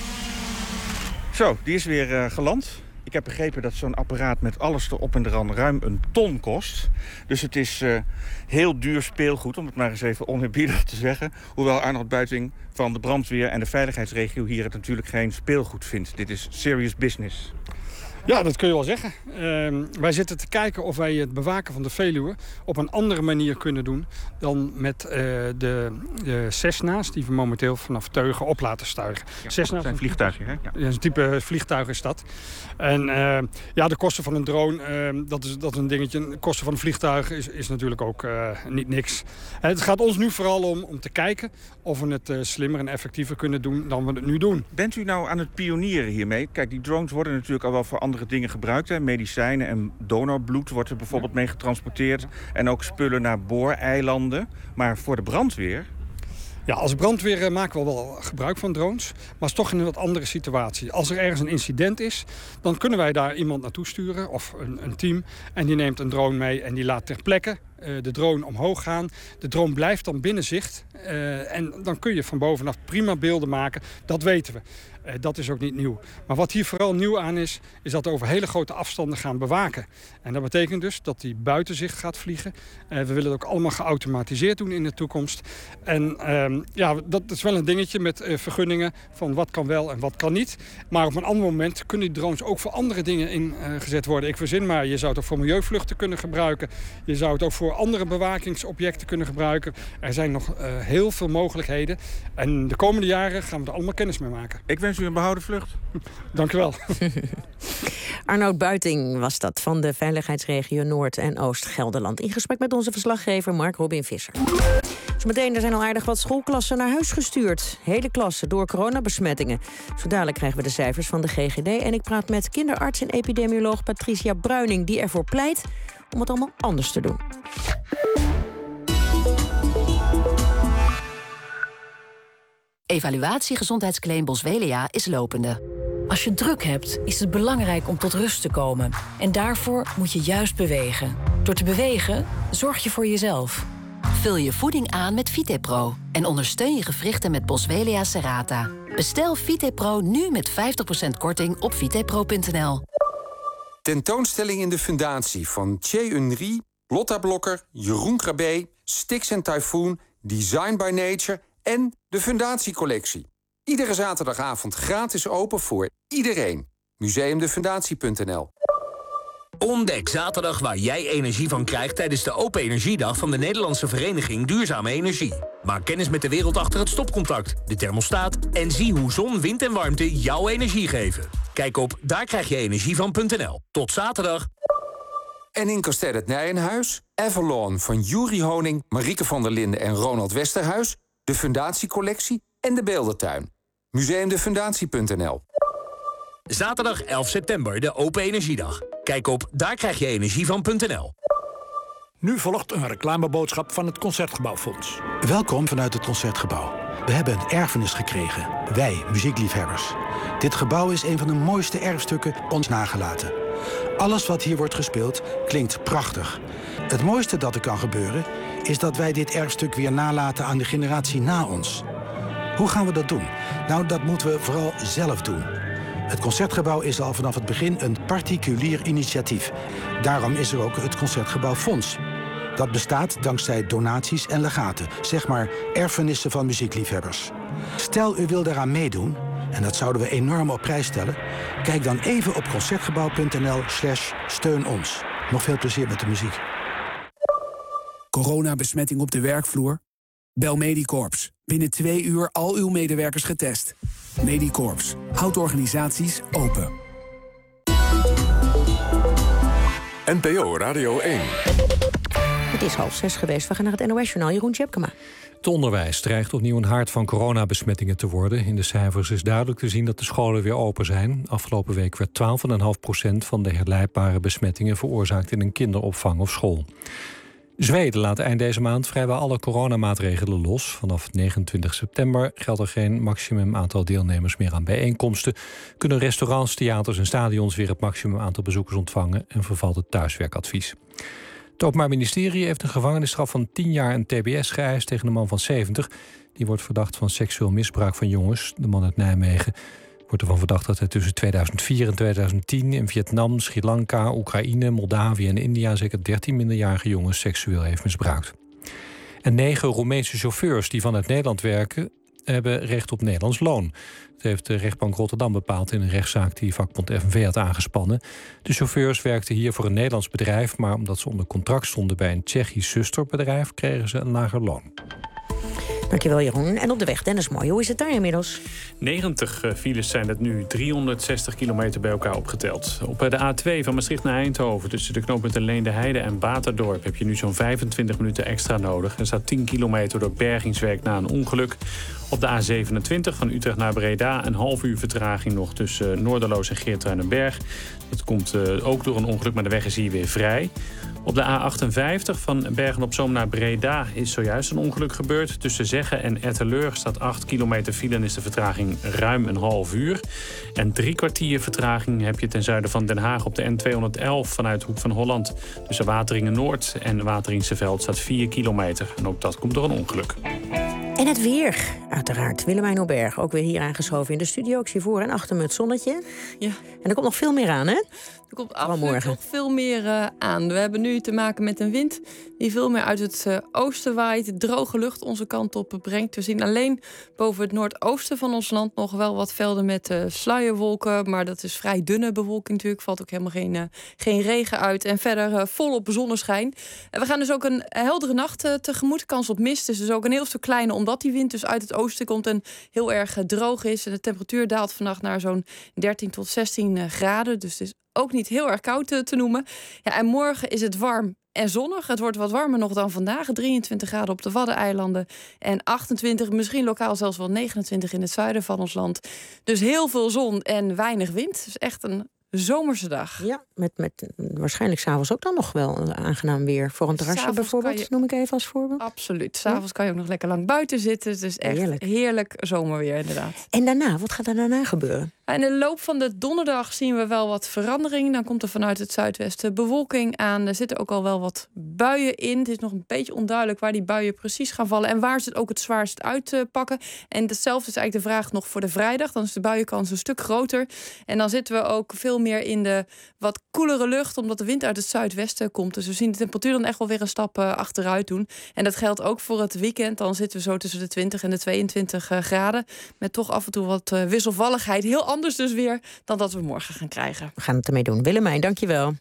Zo, die is weer geland. Ik heb begrepen dat zo'n apparaat met alles erop en eraan ruim 1 ton kost. Dus het is heel duur speelgoed, om het maar eens even oneerbiedig te zeggen. Hoewel Arnold Buiting van de brandweer en de veiligheidsregio hier het natuurlijk geen speelgoed vindt. Dit is serious business. Ja, dat kun je wel zeggen. Wij zitten te kijken of wij het bewaken van de Veluwe op een andere manier kunnen doen dan met de Cessna's die we momenteel vanaf Teugen op laten stuigen. Ja, Cessna's dat zijn vliegtuigen, hè? Ja. Een type vliegtuig is dat. En de kosten van een drone, dat is een dingetje. De kosten van een vliegtuig is natuurlijk ook niet niks. Het gaat ons nu vooral om te kijken of we het slimmer en effectiever kunnen doen dan we het nu doen. Bent u nou aan het pionieren hiermee? Kijk, die drones worden natuurlijk al wel voor andere dingen gebruikt. Hè? Medicijnen en donorbloed wordt er bijvoorbeeld mee getransporteerd. En ook spullen naar booreilanden. Maar voor de brandweer... Ja, als brandweer maken we wel gebruik van drones. Maar het is toch in een wat andere situatie. Als er ergens een incident is, dan kunnen wij daar iemand naartoe sturen. Of een team. En die neemt een drone mee en die laat ter plekke de drone omhoog gaan. De drone blijft dan binnen zicht. En dan kun je van bovenaf prima beelden maken. Dat weten we. Dat is ook niet nieuw. Maar wat hier vooral nieuw aan is dat we over hele grote afstanden gaan bewaken. En dat betekent dus dat die buiten zicht gaat vliegen. We willen het ook allemaal geautomatiseerd doen in de toekomst. En dat is wel een dingetje met vergunningen van wat kan wel en wat kan niet. Maar op een ander moment kunnen die drones ook voor andere dingen ingezet worden. Ik verzin maar, je zou het ook voor milieuvluchten kunnen gebruiken. Je zou het ook voor andere bewakingsobjecten kunnen gebruiken. Er zijn nog heel veel mogelijkheden. En de komende jaren gaan we er allemaal kennis mee maken. Ik wens u een behouden vlucht. Dank u wel. Arnoud Buiting was dat van de veiligheidsregio Noord- en Oost-Gelderland. In gesprek met onze verslaggever Mark Robin Visser. Zometeen, er zijn al aardig wat schoolklassen naar huis gestuurd. Hele klassen door coronabesmettingen. Zo dadelijk krijgen we de cijfers van de GGD. En ik praat met kinderarts en epidemioloog Patricia Bruining, die ervoor pleit om het allemaal anders te doen. Evaluatie gezondheidsclaim Boswellia is lopende. Als je druk hebt, is het belangrijk om tot rust te komen. En daarvoor moet je juist bewegen. Door te bewegen, zorg je voor jezelf. Vul je voeding aan met VitePro en ondersteun je gewrichten met Boswellia serrata. Bestel VitePro nu met 50% korting op vitepro.nl. Tentoonstelling in de Fundatie van Thierry Unry, Lotta Blokker, Jeroen Krabbe, Stix en Typhoon, Design by Nature en de Fundatiecollectie. Iedere zaterdagavond gratis open voor iedereen. Museumdefundatie.nl. Ontdek zaterdag waar jij energie van krijgt tijdens de Open Energiedag van de Nederlandse Vereniging Duurzame Energie. Maak kennis met de wereld achter het stopcontact, de thermostaat en zie hoe zon, wind en warmte jouw energie geven. Kijk op daarkrijgjenergievan.nl. Tot zaterdag. En in Kasteel het Nijenhuis, Avalon van Juri Honing, Marieke van der Linden en Ronald Westerhuis, de Fundatiecollectie en de Beeldentuin. Museumdefundatie.nl. Zaterdag 11 september, de Open Energiedag. Kijk op daarkrijgjenergievan.nl. Nu volgt een reclameboodschap van het Concertgebouwfonds. Welkom vanuit het Concertgebouw. We hebben een erfenis gekregen. Wij, muziekliefhebbers. Dit gebouw is een van de mooiste erfstukken ons nagelaten. Alles wat hier wordt gespeeld klinkt prachtig. Het mooiste dat er kan gebeuren is dat wij dit erfstuk weer nalaten aan de generatie na ons. Hoe gaan we dat doen? Nou, dat moeten we vooral zelf doen. Het Concertgebouw is al vanaf het begin een particulier initiatief. Daarom is er ook het Concertgebouwfonds. Dat bestaat dankzij donaties en legaten. Zeg maar erfenissen van muziekliefhebbers. Stel u wil daaraan meedoen, en dat zouden we enorm op prijs stellen, kijk dan even op concertgebouw.nl/steun ons. Nog veel plezier met de muziek. Coronabesmetting op de werkvloer? Bel Medicorps. Binnen 2 uur al uw medewerkers getest. Medicorps. Houdt organisaties open. NPO Radio 1. Het is 5:30 geweest. We gaan naar het NOS-journaal. Jeroen Tjepkema. Het onderwijs dreigt opnieuw een haard van coronabesmettingen te worden. In de cijfers is duidelijk te zien dat de scholen weer open zijn. Afgelopen week werd 12,5% van de herleidbare besmettingen veroorzaakt in een kinderopvang of school. Zweden laat eind deze maand vrijwel alle coronamaatregelen los. Vanaf 29 september geldt er geen maximum aantal deelnemers meer aan bijeenkomsten. Kunnen restaurants, theaters en stadions weer het maximum aantal bezoekers ontvangen en vervalt het thuiswerkadvies. Het Openbaar Ministerie heeft een gevangenisstraf van 10 jaar en tbs geëist tegen een man van 70. Die wordt verdacht van seksueel misbruik van jongens. De man uit Nijmegen wordt ervan verdacht dat hij tussen 2004 en 2010... in Vietnam, Sri Lanka, Oekraïne, Moldavië en India zeker 13 minderjarige jongens seksueel heeft misbruikt. En 9 Roemeense chauffeurs die vanuit Nederland werken hebben recht op Nederlands loon. Dat heeft de rechtbank Rotterdam bepaald in een rechtszaak die vakbond FNV had aangespannen. De chauffeurs werkten hier voor een Nederlands bedrijf, maar omdat ze onder contract stonden bij een Tsjechisch zusterbedrijf kregen ze een lager loon. Dankjewel, Jeroen. En op de weg, Dennis Mooi. Hoe is het daar inmiddels? 90 files zijn het nu. 360 kilometer bij elkaar opgeteld. Op de A2 van Maastricht naar Eindhoven, tussen de knooppunten Leende Heide en Baterdorp, heb je nu zo'n 25 minuten extra nodig. Er staat 10 kilometer door bergingswerk na een ongeluk. Op de A27 van Utrecht naar Breda een half uur vertraging nog tussen Noorderloos en Geertruidenberg. Dat komt ook door een ongeluk, maar de weg is hier weer vrij. Op de A58 van Bergen-op-Zoom naar Breda is zojuist een ongeluk gebeurd. Tussen Zeggen en Etteleur staat 8 kilometer file en is de vertraging ruim een half uur. En 3 kwartier vertraging heb je ten zuiden van Den Haag op de N211 vanuit Hoek van Holland. Tussen Wateringen Noord en Wateringse Veld staat 4 kilometer. En ook dat komt door een ongeluk. En het weer, uiteraard. Willemijn Oberg, ook weer hier aangeschoven in de studio. Ik zie voor en achter me het zonnetje. Ja. En er komt nog veel meer aan, hè? Er komt absoluut nog veel meer aan. We hebben nu te maken met een wind die veel meer uit het oosten waait. Droge lucht onze kant op brengt. We zien alleen boven het noordoosten van ons land nog wel wat velden met sluierwolken. Maar dat is vrij dunne bewolking natuurlijk. Valt ook helemaal geen regen uit. En verder volop zonneschijn. En we gaan dus ook een heldere nacht tegemoet. Kans op mist is dus ook een heel stuk kleiner, omdat die wind dus uit het oosten komt en heel erg droog is. En de temperatuur daalt vannacht naar zo'n 13 tot 16 graden. Dus het is ook niet heel erg koud te noemen. Ja, en morgen is het warm en zonnig. Het wordt wat warmer nog dan vandaag. 23 graden op de Waddeneilanden en 28, misschien lokaal zelfs wel 29 in het zuiden van ons land. Dus heel veel zon en weinig wind. Dus echt een zomerse dag. Ja, met waarschijnlijk 's avonds ook dan nog wel een aangenaam weer. Voor een terrasje bijvoorbeeld, noem ik even als voorbeeld. Absoluut. 's avonds kan je ook nog lekker lang buiten zitten. Het is echt heerlijk zomerweer inderdaad. En daarna, wat gaat er daarna gebeuren? In de loop van de donderdag zien we wel wat verandering. Dan komt er vanuit het zuidwesten bewolking aan. Er zitten ook al wel wat buien in. Het is nog een beetje onduidelijk waar die buien precies gaan vallen en waar ze het ook het zwaarst uitpakken. En hetzelfde is eigenlijk de vraag nog voor de vrijdag. Dan is de buienkans een stuk groter. En dan zitten we ook veel veel meer in de wat koelere lucht, omdat de wind uit het zuidwesten komt. Dus we zien de temperatuur dan echt wel weer een stap achteruit doen. En dat geldt ook voor het weekend. Dan zitten we zo tussen de 20 en de 22 graden. Met toch af en toe wat wisselvalligheid. Heel anders dus weer dan dat we morgen gaan krijgen. We gaan het ermee doen. Willemijn, dankjewel.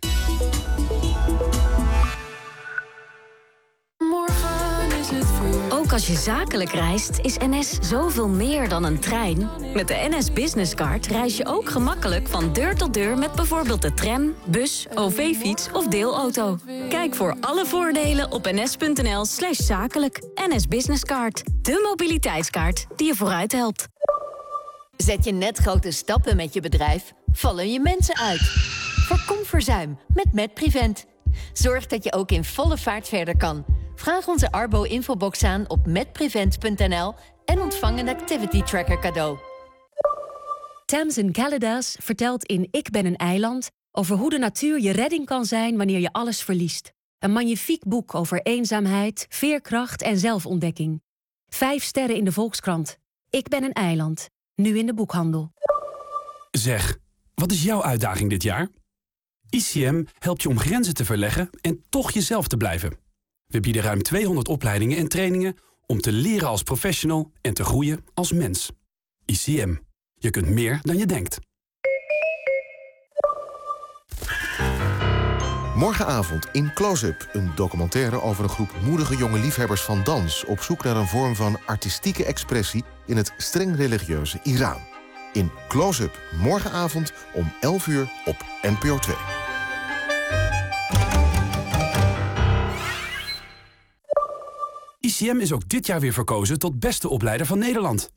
Ook als je zakelijk reist, is NS zoveel meer dan een trein. Met de NS Business Card reis je ook gemakkelijk van deur tot deur met bijvoorbeeld de tram, bus, OV-fiets of deelauto. Kijk voor alle voordelen op ns.nl/zakelijk. NS Business Card, de mobiliteitskaart die je vooruit helpt. Zet je net grote stappen met je bedrijf, vallen je mensen uit. Voorkom verzuim met MedPrevent. Zorg dat je ook in volle vaart verder kan. Vraag onze Arbo-infobox aan op medprevent.nl en ontvang een activity tracker cadeau. Tamsin Caladas vertelt in Ik ben een eiland over hoe de natuur je redding kan zijn wanneer je alles verliest. Een magnifiek boek over eenzaamheid, veerkracht en zelfontdekking. 5 sterren in de Volkskrant. Ik ben een eiland. Nu in de boekhandel. Zeg, wat is jouw uitdaging dit jaar? ICM helpt je om grenzen te verleggen en toch jezelf te blijven. We bieden ruim 200 opleidingen en trainingen om te leren als professional en te groeien als mens. ICM. Je kunt meer dan je denkt. Morgenavond in Close-up, een documentaire over een groep moedige jonge liefhebbers van dans op zoek naar een vorm van artistieke expressie in het streng religieuze Iran. In Close-up, morgenavond om 11 uur op NPO 2. ICM is ook dit jaar weer verkozen tot beste opleider van Nederland.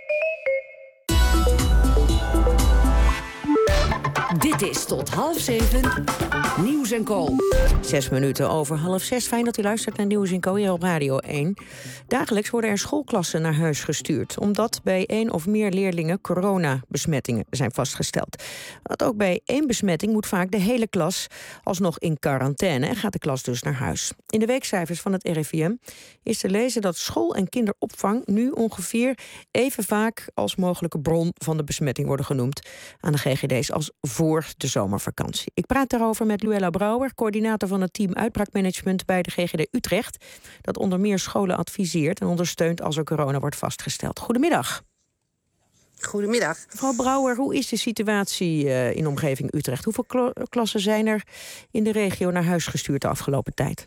Dit is tot 6:30 Nieuws en Co. 6 minuten over 5:30. Fijn dat u luistert naar Nieuws en Co hier op Radio 1. Dagelijks worden er schoolklassen naar huis gestuurd, omdat bij 1 of meer leerlingen coronabesmettingen zijn vastgesteld. Want ook bij 1 besmetting moet vaak de hele klas alsnog in quarantaine en gaat de klas dus naar huis. In de weekcijfers van het RIVM is te lezen dat school- en kinderopvang nu ongeveer even vaak als mogelijke bron van de besmetting worden genoemd aan de GGD's als voor de zomervakantie. Ik praat daarover met Luella Brouwer, coördinator van het team Uitbraakmanagement bij de GGD Utrecht, dat onder meer scholen adviseert en ondersteunt als er corona wordt vastgesteld. Goedemiddag. Goedemiddag. Mevrouw Brouwer, hoe is de situatie in de omgeving Utrecht? Hoeveel klassen zijn er in de regio naar huis gestuurd de afgelopen tijd?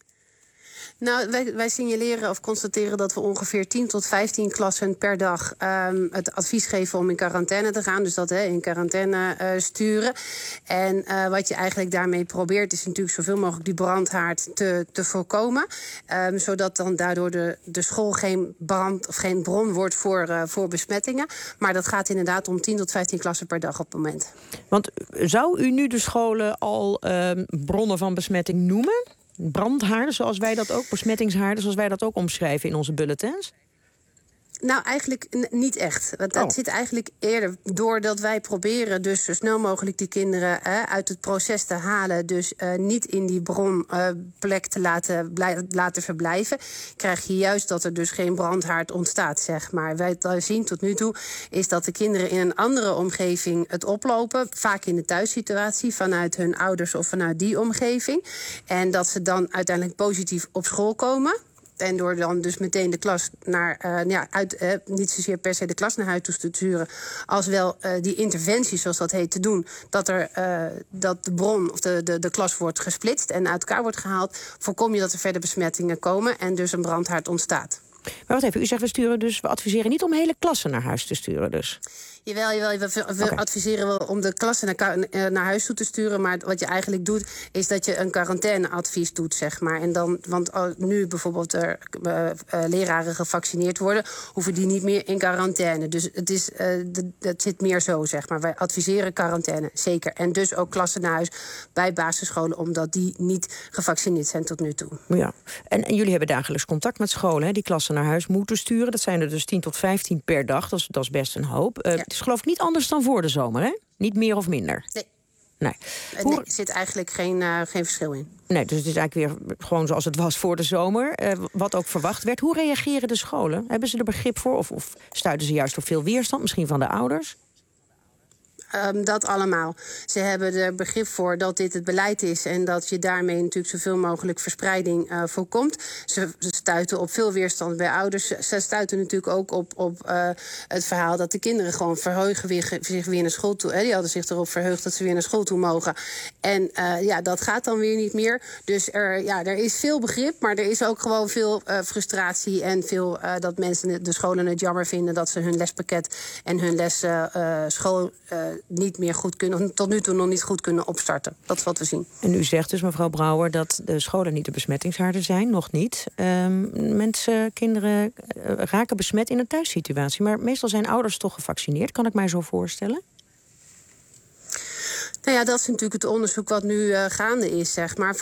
Nou, wij signaleren of constateren dat we ongeveer 10 tot 15 klassen per dag het advies geven om in quarantaine te gaan. Dus dat in quarantaine sturen. En wat je eigenlijk daarmee probeert is natuurlijk zoveel mogelijk die brandhaard te voorkomen. Zodat dan daardoor de school geen brand of geen bron wordt voor besmettingen. Maar dat gaat inderdaad om 10 tot 15 klassen per dag op het moment. Want zou u nu de scholen al bronnen van besmetting noemen? Brandhaarden, zoals wij dat ook, besmettingshaarden, zoals wij dat ook omschrijven in onze bulletins? Nou, eigenlijk niet echt. Dat zit eigenlijk eerder doordat wij proberen dus zo snel mogelijk die kinderen uit het proces te halen. Dus niet in die bronplek te laten verblijven. Krijg je juist dat er dus geen brandhaard ontstaat, zeg maar. Wij zien tot nu toe is dat de kinderen in een andere omgeving het oplopen. Vaak in de thuissituatie, vanuit hun ouders of vanuit die omgeving. En dat ze dan uiteindelijk positief op school komen. En door dan dus meteen de klas naar niet zozeer per se de klas naar huis toe te sturen, als wel die interventie, zoals dat heet, te doen. Dat de bron of de klas wordt gesplitst en uit elkaar wordt gehaald. Voorkom je dat er verder besmettingen komen en dus een brandhaard ontstaat. Maar wacht even, u zegt we adviseren niet om hele klassen naar huis te sturen dus? Jawel. We adviseren wel om de klassen naar huis toe te sturen. Maar wat je eigenlijk doet, is dat je een quarantaineadvies doet, zeg maar. En dan, want nu bijvoorbeeld er leraren gevaccineerd worden, hoeven die niet meer in quarantaine. Dus het zit meer zo, zeg maar. Wij adviseren quarantaine, zeker. En dus ook klassen naar huis bij basisscholen, omdat die niet gevaccineerd zijn tot nu toe. Ja. En jullie hebben dagelijks contact met scholen, hè, die klassen naar huis moeten sturen. Dat zijn er dus 10 tot 15 per dag. Dat is best een hoop. Het is geloof ik niet anders dan voor de zomer, hè? Niet meer of minder? Nee. Er zit eigenlijk geen verschil in. Nee, dus het is eigenlijk weer gewoon zoals het was voor de zomer. Wat ook verwacht werd. Hoe reageren de scholen? Hebben ze er begrip voor? Of stuiten ze juist op veel weerstand? Misschien van de ouders? Dat allemaal. Ze hebben er begrip voor dat dit het beleid is en dat je daarmee natuurlijk zoveel mogelijk verspreiding voorkomt. Ze stuiten op veel weerstand bij ouders. Ze stuiten natuurlijk ook op het verhaal dat de kinderen gewoon zich weer naar school toe. Die hadden zich erop verheugd dat ze weer naar school toe mogen. En dat gaat dan weer niet meer. Dus er is veel begrip, maar er is ook gewoon veel frustratie en veel dat mensen de scholen het jammer vinden dat ze hun lespakket en hun school niet meer goed kunnen, tot nu toe nog niet goed kunnen opstarten. Dat is wat we zien. En u zegt dus, mevrouw Brouwer, dat de scholen niet de besmettingshaarden zijn, nog niet. Kinderen raken besmet in een thuissituatie. Maar meestal zijn ouders toch gevaccineerd, kan ik mij zo voorstellen? Nou ja, dat is natuurlijk het onderzoek wat nu gaande is, zeg maar.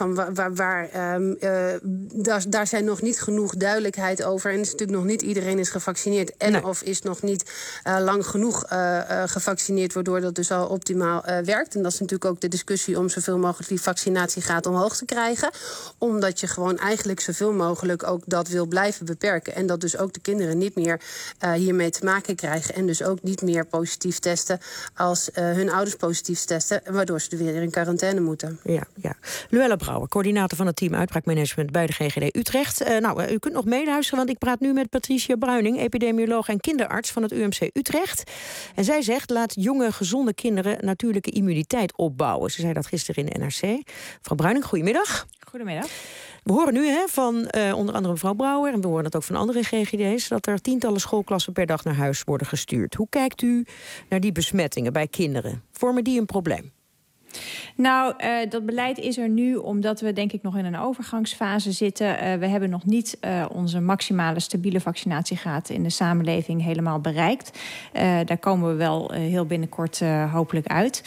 Daar zijn nog niet genoeg duidelijkheid over. En het is natuurlijk nog niet iedereen is gevaccineerd. Of is nog niet lang genoeg gevaccineerd, waardoor dat dus al optimaal werkt. En dat is natuurlijk ook de discussie om zoveel mogelijk die vaccinatiegraad omhoog te krijgen. Omdat je gewoon eigenlijk zoveel mogelijk ook dat wil blijven beperken. En dat dus ook de kinderen niet meer hiermee te maken krijgen. En dus ook niet meer positief testen als hun ouders positief testen, waardoor ze weer in quarantaine moeten. Ja. Luelle Brouwer, coördinator van het team Uitbraakmanagement bij de GGD Utrecht. U kunt nog meeluisteren, want ik praat nu met Patricia Bruining, epidemioloog en kinderarts van het UMC Utrecht. En zij zegt, laat jonge, gezonde kinderen natuurlijke immuniteit opbouwen. Ze zei dat gisteren in de NRC. Mevrouw Bruining, goedemiddag. Goedemiddag. We horen nu van onder andere mevrouw Brouwer, en we horen het ook van andere GGD's, dat er tientallen schoolklassen per dag naar huis worden gestuurd. Hoe kijkt u naar die besmettingen bij kinderen? Vormen die een probleem? Nou, dat beleid is er nu omdat we denk ik nog in een overgangsfase zitten. We hebben nog niet onze maximale stabiele vaccinatiegraad in de samenleving helemaal bereikt. Daar komen we wel heel binnenkort hopelijk uit.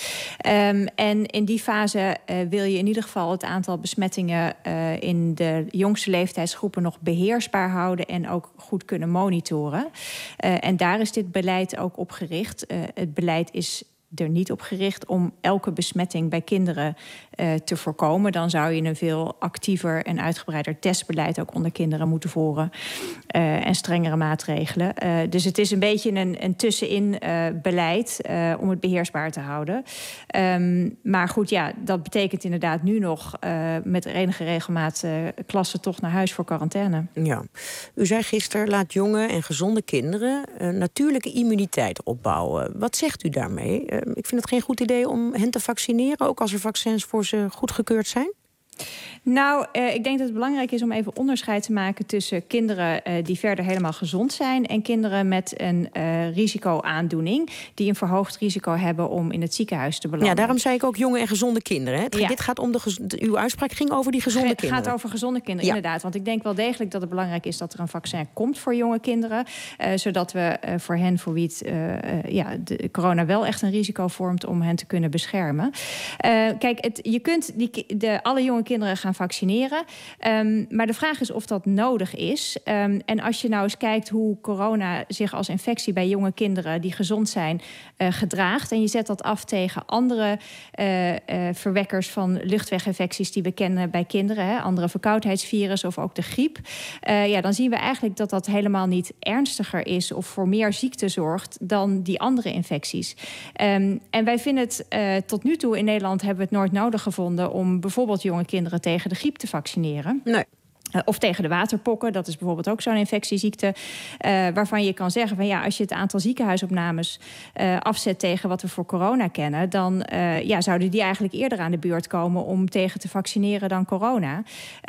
En in die fase wil je in ieder geval het aantal besmettingen in de jongste leeftijdsgroepen nog beheersbaar houden en ook goed kunnen monitoren. En daar is dit beleid ook op gericht. Het beleid is er niet op gericht om elke besmetting bij kinderen te voorkomen. Dan zou je een veel actiever en uitgebreider testbeleid ook onder kinderen moeten voeren. En strengere maatregelen. Dus het is een beetje een tussenin beleid om het beheersbaar te houden. Maar goed, ja, dat betekent inderdaad nu nog met enige regelmaat klassen toch naar huis voor quarantaine. Ja. U zei gisteren, laat jonge en gezonde kinderen natuurlijke immuniteit opbouwen. Wat zegt u daarmee? Ik vind het geen goed idee om hen te vaccineren, ook als er vaccins voor ze goedgekeurd zijn? Nou, ik denk dat het belangrijk is om even onderscheid te maken tussen kinderen die verder helemaal gezond zijn en kinderen met een risicoaandoening die een verhoogd risico hebben om in het ziekenhuis te belanden. Ja, daarom zei ik ook jonge en gezonde kinderen. Hè? Dit gaat om uw uitspraak ging over die gezonde kinderen. Het gaat over gezonde kinderen, inderdaad. Want ik denk wel degelijk dat het belangrijk is dat er een vaccin komt voor jonge kinderen, zodat we voor hen, voor wie de corona wel echt een risico vormt, om hen te kunnen beschermen. Kijk, je kunt alle jonge kinderen gaan vaccineren. Maar de vraag is of dat nodig is. En als je nou eens kijkt hoe corona zich als infectie bij jonge kinderen die gezond zijn gedraagt, en je zet dat af tegen andere verwekkers van luchtweginfecties die we kennen bij kinderen, andere verkoudheidsvirus of ook de griep, dan zien we eigenlijk dat dat helemaal niet ernstiger is of voor meer ziekte zorgt dan die andere infecties. En wij vinden het tot nu toe in Nederland hebben we het nooit nodig gevonden om bijvoorbeeld jonge kinderen tegen de griep te vaccineren. Nee. Of tegen de waterpokken, dat is bijvoorbeeld ook zo'n infectieziekte, waarvan je kan zeggen van ja, als je het aantal ziekenhuisopnames afzet tegen wat we voor corona kennen, dan zouden die eigenlijk eerder aan de beurt komen om tegen te vaccineren dan corona.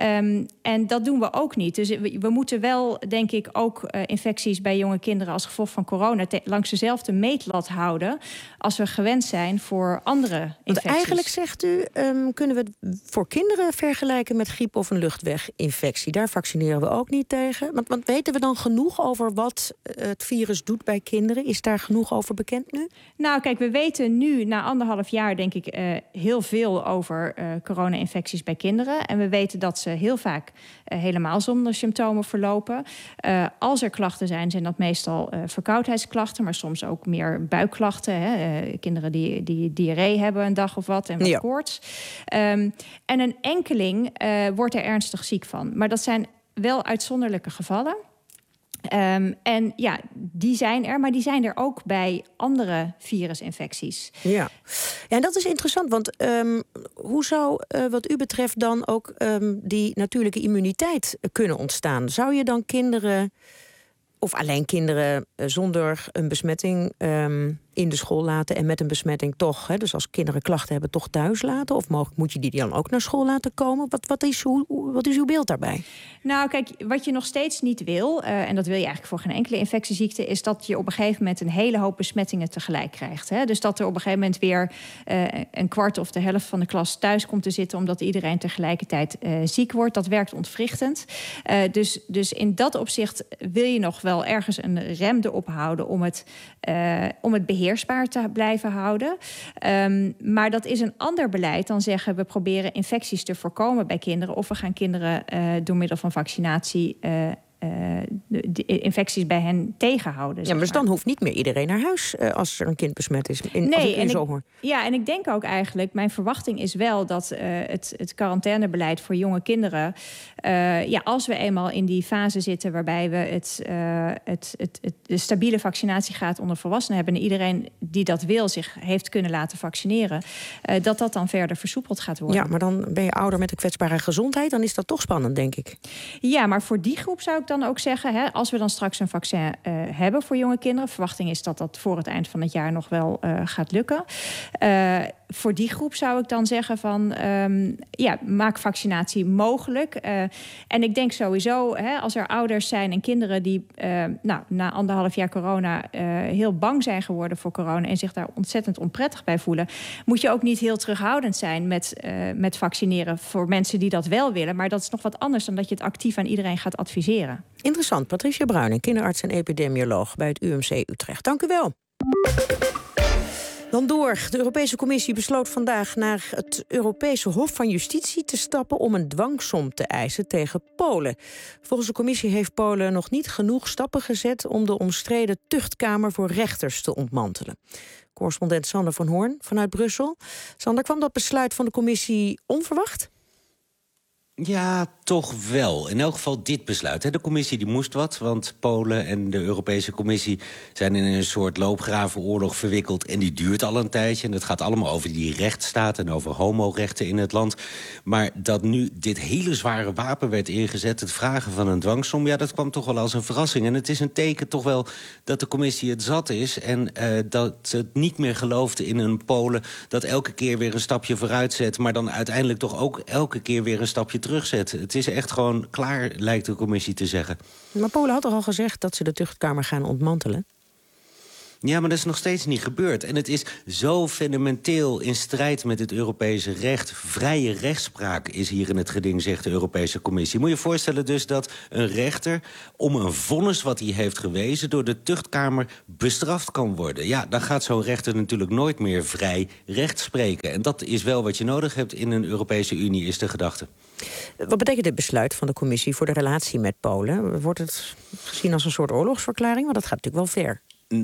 En dat doen we ook niet. Dus we moeten wel, denk ik, ook infecties bij jonge kinderen als gevolg van corona langs dezelfde meetlat houden als we gewend zijn voor andere infecties. Want eigenlijk zegt u, kunnen we het voor kinderen vergelijken met griep of een luchtweginfectie? Daar vaccineren we ook niet tegen. Want weten we dan genoeg over wat het virus doet bij kinderen? Is daar genoeg over bekend nu? Nou, kijk, we weten nu na 1,5 jaar, denk ik, heel veel over corona-infecties bij kinderen. En we weten dat ze heel vaak helemaal zonder symptomen verlopen. Als er klachten zijn dat meestal verkoudheidsklachten, maar soms ook meer buikklachten. Kinderen die diarree hebben een dag of wat en wat koorts. En een enkeling wordt er ernstig ziek van. Maar dat zijn wel uitzonderlijke gevallen. En ja, die zijn er, maar die zijn er ook bij andere virusinfecties. Ja, en dat is interessant, want hoe zou wat u betreft dan ook die natuurlijke immuniteit kunnen ontstaan? Zou je dan kinderen, of alleen kinderen zonder een besmetting in de school laten en met een besmetting toch, dus als kinderen klachten hebben, toch thuis laten? Of moet je die dan ook naar school laten komen? Wat is uw beeld daarbij? Nou, kijk, wat je nog steeds niet wil, en dat wil je eigenlijk voor geen enkele infectieziekte, is dat je op een gegeven moment een hele hoop besmettingen tegelijk krijgt. Dus dat er op een gegeven moment weer een kwart of de helft van de klas thuis komt te zitten omdat iedereen tegelijkertijd ziek wordt. Dat werkt ontwrichtend. Dus in dat opzicht wil je nog wel ergens een rem erop houden om het beheersbaar te blijven houden. Maar dat is een ander beleid dan zeggen we proberen infecties te voorkomen bij kinderen, of we gaan kinderen door middel van vaccinatie de infecties bij hen tegenhouden. Ja, maar dus dan hoeft niet meer iedereen naar huis als er een kind besmet is. En ik denk ook eigenlijk, mijn verwachting is wel dat het quarantainebeleid voor jonge kinderen, als we eenmaal in die fase zitten waarbij we de stabiele vaccinatiegraad onder volwassenen hebben en iedereen die dat wil zich heeft kunnen laten vaccineren, dat dan verder versoepeld gaat worden. Ja, maar dan ben je ouder met een kwetsbare gezondheid, dan is dat toch spannend, denk ik. Ja, maar voor die groep zou ik dan ook zeggen, als we dan straks een vaccin hebben voor jonge kinderen, verwachting is dat dat voor het eind van het jaar nog wel gaat lukken. Voor die groep zou ik dan zeggen van maak vaccinatie mogelijk. En ik denk sowieso, als er ouders zijn en kinderen die na 1,5 jaar corona heel bang zijn geworden voor corona en zich daar ontzettend onprettig bij voelen, moet je ook niet heel terughoudend zijn met vaccineren voor mensen die dat wel willen. Maar dat is nog wat anders dan dat je het actief aan iedereen gaat adviseren. Interessant. Patricia Bruining, kinderarts en epidemioloog bij het UMC Utrecht. Dank u wel. Dan door. De Europese Commissie besloot vandaag naar het Europese Hof van Justitie te stappen om een dwangsom te eisen tegen Polen. Volgens de Commissie heeft Polen nog niet genoeg stappen gezet om de omstreden tuchtkamer voor rechters te ontmantelen. Correspondent Sander van Hoorn vanuit Brussel. Sander, kwam dat besluit van de Commissie onverwacht? Ja, toch wel. In elk geval dit besluit. De commissie die moest wat, want Polen en de Europese Commissie zijn in een soort loopgravenoorlog verwikkeld. En die duurt al een tijdje. En het gaat allemaal over die rechtsstaat en over homorechten in het land. Maar dat nu dit hele zware wapen werd ingezet, het vragen van een dwangsom, ja, dat kwam toch wel als een verrassing. En het is een teken toch wel dat de commissie het zat is en dat ze het niet meer geloofde in een Polen dat elke keer weer een stapje vooruit zet, maar dan uiteindelijk toch ook elke keer weer een stapje terugzet. Het is echt gewoon klaar, lijkt de commissie te zeggen. Maar Polen had toch al gezegd dat ze de tuchtkamer gaan ontmantelen? Ja, maar dat is nog steeds niet gebeurd. En het is zo fundamenteel in strijd met het Europese recht. Vrije rechtspraak is hier in het geding, zegt de Europese Commissie. Moet je je voorstellen dus dat een rechter om een vonnis wat hij heeft gewezen door de tuchtkamer bestraft kan worden. Ja, dan gaat zo'n rechter natuurlijk nooit meer vrij recht spreken. En dat is wel wat je nodig hebt in een Europese Unie, is de gedachte. Wat betekent dit besluit van de Commissie voor de relatie met Polen? Wordt het gezien als een soort oorlogsverklaring? Want dat gaat natuurlijk wel ver.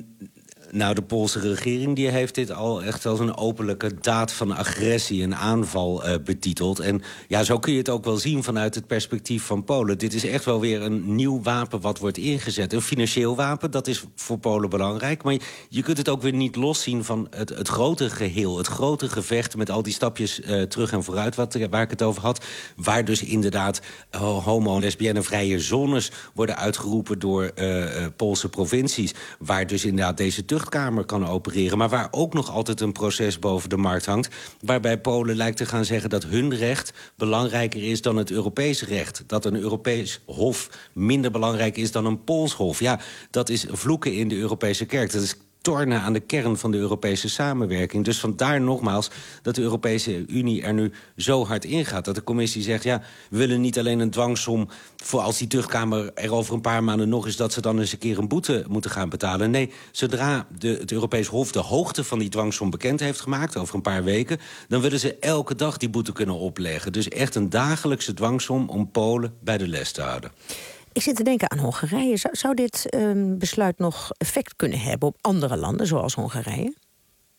Nou, de Poolse regering die heeft dit al echt als een openlijke daad van agressie en aanval betiteld. En ja, zo kun je het ook wel zien vanuit het perspectief van Polen. Dit is echt wel weer een nieuw wapen wat wordt ingezet. Een financieel wapen, dat is voor Polen belangrijk. Maar je kunt het ook weer niet loszien van het grote geheel. Het grote gevecht met al die stapjes terug en vooruit waar ik het over had. Waar dus inderdaad homo- en lesbienne vrije zones worden uitgeroepen door Poolse provincies. Waar dus inderdaad deze tuchtkamer kan opereren, maar waar ook nog altijd een proces boven de markt hangt, waarbij Polen lijkt te gaan zeggen dat hun recht belangrijker is dan het Europese recht. Dat een Europees hof minder belangrijk is dan een Pools hof. Ja, dat is vloeken in de Europese kerk. Dat is tornen aan de kern van de Europese samenwerking. Dus vandaar nogmaals dat de Europese Unie er nu zo hard ingaat. Dat de commissie zegt, ja, we willen niet alleen een dwangsom voor als die tuchtkamer er over een paar maanden nog is, dat ze dan eens een keer een boete moeten gaan betalen. Nee, zodra het Europees Hof de hoogte van die dwangsom bekend heeft gemaakt, over een paar weken, dan willen ze elke dag die boete kunnen opleggen. Dus echt een dagelijkse dwangsom om Polen bij de les te houden. Ik zit te denken aan Hongarije. Zou dit besluit nog effect kunnen hebben op andere landen, zoals Hongarije?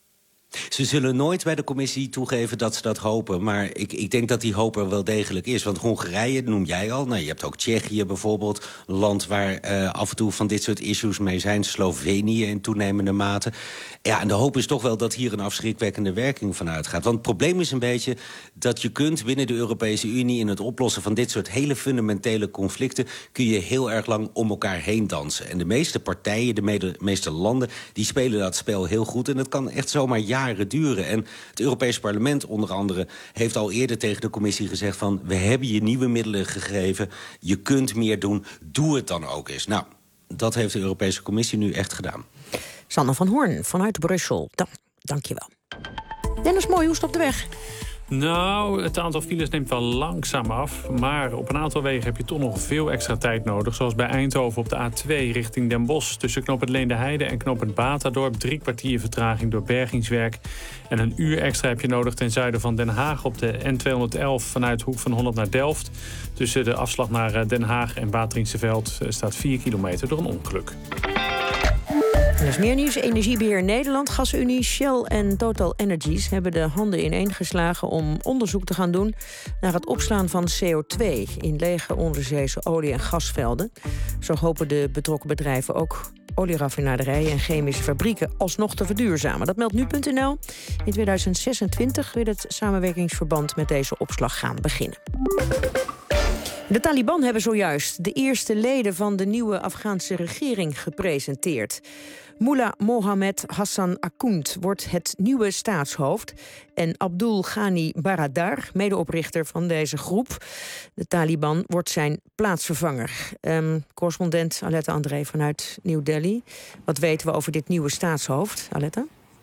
Ze zullen nooit bij de commissie toegeven dat ze dat hopen. Maar ik denk dat die hoop er wel degelijk is. Want Hongarije noem jij al. Nou, je hebt ook Tsjechië bijvoorbeeld. Een land waar af en toe van dit soort issues mee zijn. Slovenië in toenemende mate. Ja, en de hoop is toch wel dat hier een afschrikwekkende werking van uitgaat. Want het probleem is een beetje dat je kunt binnen de Europese Unie... in het oplossen van dit soort hele fundamentele conflicten... kun je heel erg lang om elkaar heen dansen. En de meeste partijen, de meeste landen... die spelen dat spel heel goed. En dat kan echt zomaar jaren duren. En het Europese parlement onder andere heeft al eerder tegen de commissie gezegd van... we hebben je nieuwe middelen gegeven, je kunt meer doen, doe het dan ook eens. Nou, dat heeft de Europese Commissie nu echt gedaan. Sanne van Hoorn vanuit Brussel, dank je wel. Dennis Mooi, hoe is het op de weg? Nou, het aantal files neemt wel langzaam af. Maar op een aantal wegen heb je toch nog veel extra tijd nodig. Zoals bij Eindhoven op de A2 richting Den Bosch. Tussen knooppunt Leende-Heide en knooppunt Batadorp. 3 kwartier vertraging door bergingswerk. En een uur extra heb je nodig ten zuiden van Den Haag... op de N211 vanuit Hoek van Holland naar Delft. Tussen de afslag naar Den Haag en Wateringseveld staat 4 kilometer door een ongeluk. Er is meer nieuws. Energiebeheer Nederland, GasUnie, Shell en Total Energies... hebben de handen ineengeslagen om onderzoek te gaan doen... naar het opslaan van CO2 in lege onderzeese olie- en gasvelden. Zo hopen de betrokken bedrijven ook olieraffinaderijen en chemische fabrieken alsnog te verduurzamen. Dat meldt nu.nl. In 2026 wil het samenwerkingsverband met deze opslag gaan beginnen. De Taliban hebben zojuist de eerste leden van de nieuwe Afghaanse regering gepresenteerd. Mullah Mohammed Hassan Akound wordt het nieuwe staatshoofd. En Abdul Ghani Baradar, medeoprichter van deze groep, de Taliban, wordt zijn plaatsvervanger. Correspondent Aletta André vanuit New Delhi. Wat weten we over dit nieuwe staatshoofd, Aletta?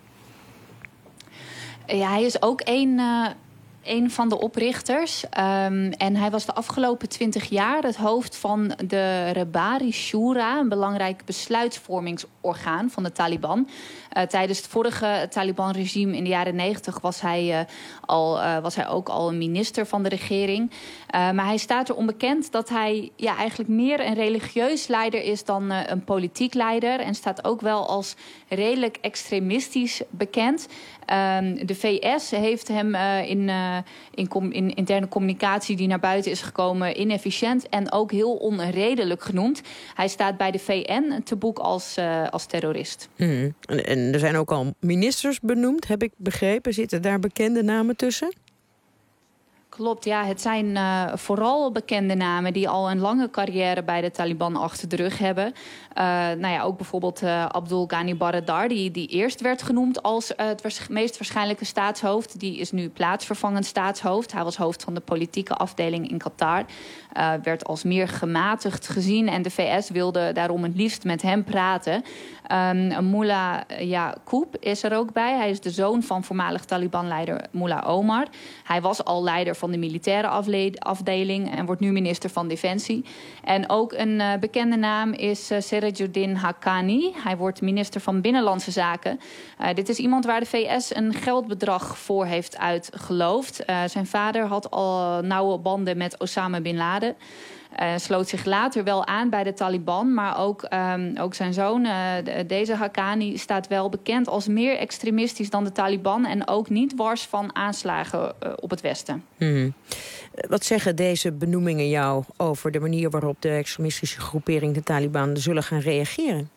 Ja, hij is ook een van de oprichters. En hij was de afgelopen 20 jaar het hoofd van de Rebari Shura, een belangrijk besluitvormingsorgaan van de Taliban. Tijdens het vorige Taliban-regime in de jaren 90 was hij ook al een minister van de regering. Maar hij staat er onbekend dat hij eigenlijk meer een religieus leider is dan een politiek leider. En staat ook wel als redelijk extremistisch bekend. De VS heeft hem in interne communicatie die naar buiten is gekomen inefficiënt en ook heel onredelijk genoemd. Hij staat bij de VN te boek als terrorist. En er zijn ook al ministers benoemd, heb ik begrepen. Zitten daar bekende namen tussen? Klopt, ja. Het zijn vooral bekende namen die al een lange carrière bij de Taliban achter de rug hebben. Ook bijvoorbeeld Abdul Ghani Baradar, die eerst werd genoemd als het meest waarschijnlijke staatshoofd. Die is nu plaatsvervangend staatshoofd. Hij was hoofd van de politieke afdeling in Qatar. Werd als meer gematigd gezien en de VS wilde daarom het liefst met hem praten. Mullah Yaqub is er ook bij. Hij is de zoon van voormalig Taliban-leider Mullah Omar. Hij was al leider van de militaire afdeling en wordt nu minister van Defensie. En ook een bekende naam is Sirajuddin Haqqani. Hij wordt minister van Binnenlandse Zaken. Dit is iemand waar de VS een geldbedrag voor heeft uitgeloofd. Zijn vader had al nauwe banden met Osama Bin Laden. Sloot zich later wel aan bij de Taliban. Maar ook zijn zoon, deze Haqqani, staat wel bekend als meer extremistisch dan de Taliban. En ook niet wars van aanslagen op het Westen. Wat zeggen deze benoemingen jou over de manier waarop de extremistische groepering de Taliban zullen gaan regeren?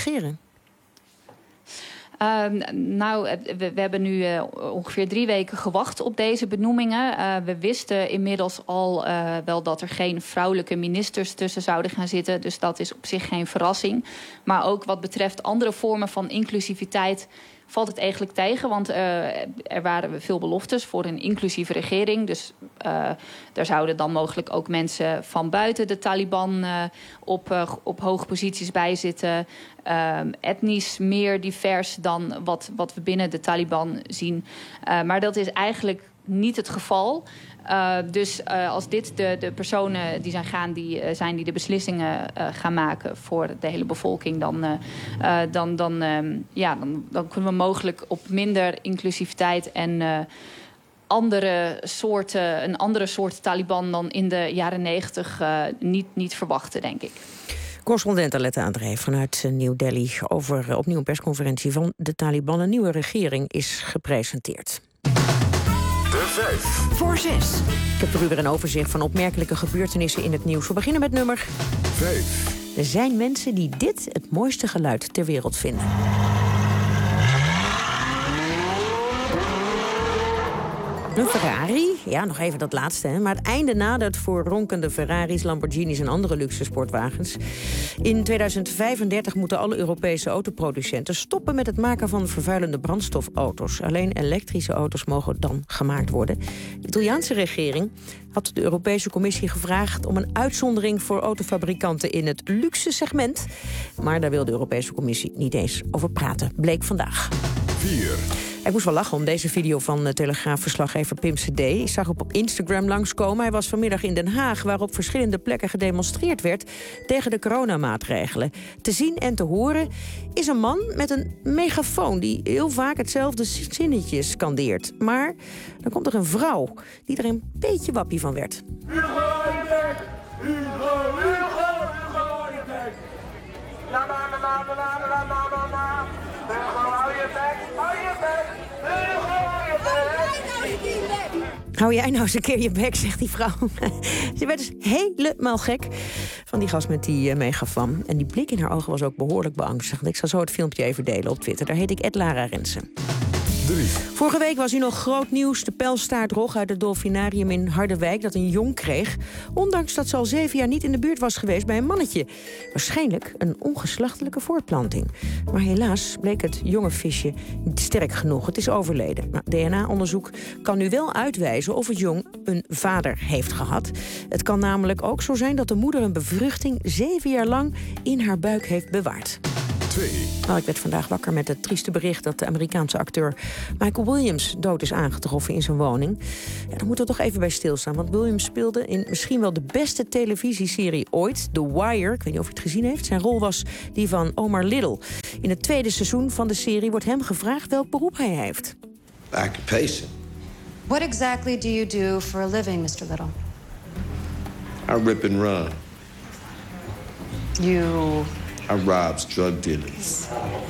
We hebben nu ongeveer 3 weken gewacht op deze benoemingen. We wisten inmiddels al wel dat er geen vrouwelijke ministers tussen zouden gaan zitten. Dus dat is op zich geen verrassing. Maar ook wat betreft andere vormen van inclusiviteit valt het eigenlijk tegen. Want er waren veel beloftes voor een inclusieve regering. Dus daar zouden dan mogelijk ook mensen van buiten de Taliban op hoge posities bij zitten. Etnisch meer divers dan wat we binnen de Taliban zien. Maar dat is eigenlijk niet het geval. Dus als dit de personen die zijn die de beslissingen gaan maken voor de hele bevolking, dan kunnen we mogelijk op minder inclusiviteit en een andere soort Taliban dan in de jaren 90 niet verwachten, denk ik. Correspondent Aletta André vanuit New Delhi over opnieuw een persconferentie van de Taliban. Een nieuwe regering is gepresenteerd. De 5 voor 6. Ik heb voor u weer een overzicht van opmerkelijke gebeurtenissen in het nieuws. We beginnen met nummer 5. Er zijn mensen die dit het mooiste geluid ter wereld vinden. Een Ferrari, ja, nog even dat laatste, hè. Maar het einde nadert voor ronkende Ferraris, Lamborghinis en andere luxe sportwagens. In 2035 moeten alle Europese autoproducenten stoppen met het maken van vervuilende brandstofauto's. Alleen elektrische auto's mogen dan gemaakt worden. De Italiaanse regering had de Europese Commissie gevraagd om een uitzondering voor autofabrikanten in het luxe segment. Maar daar wil de Europese Commissie niet eens over praten, bleek vandaag. 4. Ik moest wel lachen om deze video van Telegraaf-verslaggever Pim CD. Ik zag hem op Instagram langskomen. Hij was vanmiddag in Den Haag, waar op verschillende plekken gedemonstreerd werd tegen de coronamaatregelen. Te zien en te horen is een man met een megafoon die heel vaak hetzelfde zinnetje scandeert. Maar dan komt er een vrouw die er een beetje wappie van werd. Hugo, je bek! Hugo, je bek! La la la la la la la la la. Hugo, hou je bek! Hou je bek! Hugo, hou je bek! Hou jij nou eens een keer je bek, zegt die vrouw. Ze werd dus helemaal gek van die gast met die megafoon. En die blik in haar ogen was ook behoorlijk beangstigend. Ik zal zo het filmpje even delen op Twitter. Daar heet ik @Lara Rensen. 3. Vorige week was hier nog groot nieuws. De pijlstaartrog uit het dolfinarium in Harderwijk dat een jong kreeg. Ondanks dat ze al 7 jaar niet in de buurt was geweest bij een mannetje. Waarschijnlijk een ongeslachtelijke voortplanting. Maar helaas bleek het jonge visje niet sterk genoeg. Het is overleden. Nou, DNA-onderzoek kan nu wel uitwijzen of het jong een vader heeft gehad. Het kan namelijk ook zo zijn dat de moeder een bevruchting 7 jaar lang in haar buik heeft bewaard. 2. Nou, ik werd vandaag wakker met het trieste bericht dat de Amerikaanse acteur Michael Williams dood is aangetroffen in zijn woning. Ja, daar moeten we toch even bij stilstaan, want Williams speelde in misschien wel de beste televisieserie ooit, The Wire. Ik weet niet of je het gezien heeft. Zijn rol was die van Omar Little. In het 2e seizoen van de serie wordt hem gevraagd welk beroep hij heeft. Occupation. What exactly do you do for a living, Mr. Little? I rip and run. You... I rob drug dealers.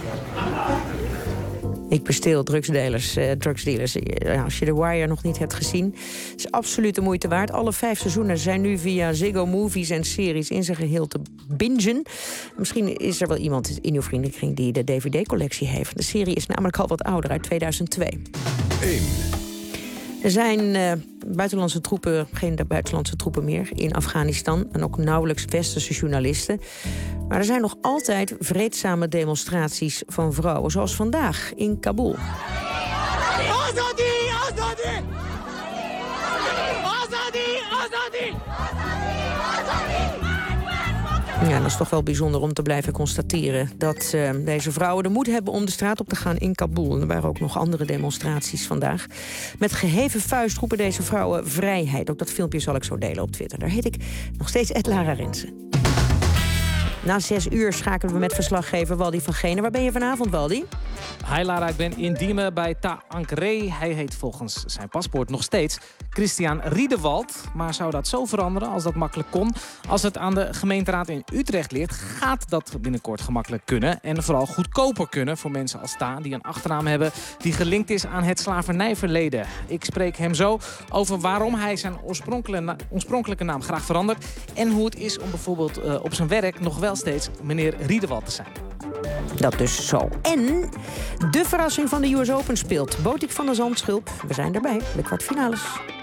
Ik besteel drugsdealers. Ja, als je The Wire nog niet hebt gezien, is absoluut de moeite waard. Alle 5 seizoenen zijn nu via Ziggo Movies en series in zijn geheel te bingen. Misschien is er wel iemand in uw vriendenkring die de DVD-collectie heeft. De serie is namelijk al wat ouder, uit 2002. 1. Er zijn geen buitenlandse troepen meer in Afghanistan en ook nauwelijks westerse journalisten. Maar er zijn nog altijd vreedzame demonstraties van vrouwen, zoals vandaag in Kabul. Azadi! Azadi! Azadi! Azadi! Ja, dat is toch wel bijzonder om te blijven constateren dat deze vrouwen de moed hebben om de straat op te gaan in Kabul. En er waren ook nog andere demonstraties vandaag. Met geheven vuist roepen deze vrouwen vrijheid. Ook dat filmpje zal ik zo delen op Twitter. Daar heet ik nog steeds @Lara Rensen. Na 6 uur schakelen we met verslaggever Waldy van Genen. Waar ben je vanavond, Waldy? Hi Lara, ik ben in Diemen bij Ta Ankre. Hij heet volgens zijn paspoort nog steeds Christian Riedewald. Maar zou dat zo veranderen als dat makkelijk kon? Als het aan de gemeenteraad in Utrecht ligt, gaat dat binnenkort gemakkelijk kunnen. En vooral goedkoper kunnen voor mensen als Ta, die een achternaam hebben die gelinkt is aan het slavernijverleden. Ik spreek hem zo over waarom hij zijn oorspronkelijke naam graag verandert. En hoe het is om bijvoorbeeld op zijn werk nog wel steeds meneer Riedewald te zijn. Dat dus zo. En de verrassing van de US Open speelt Botik van der Zandschulp. We zijn erbij, de kwartfinales.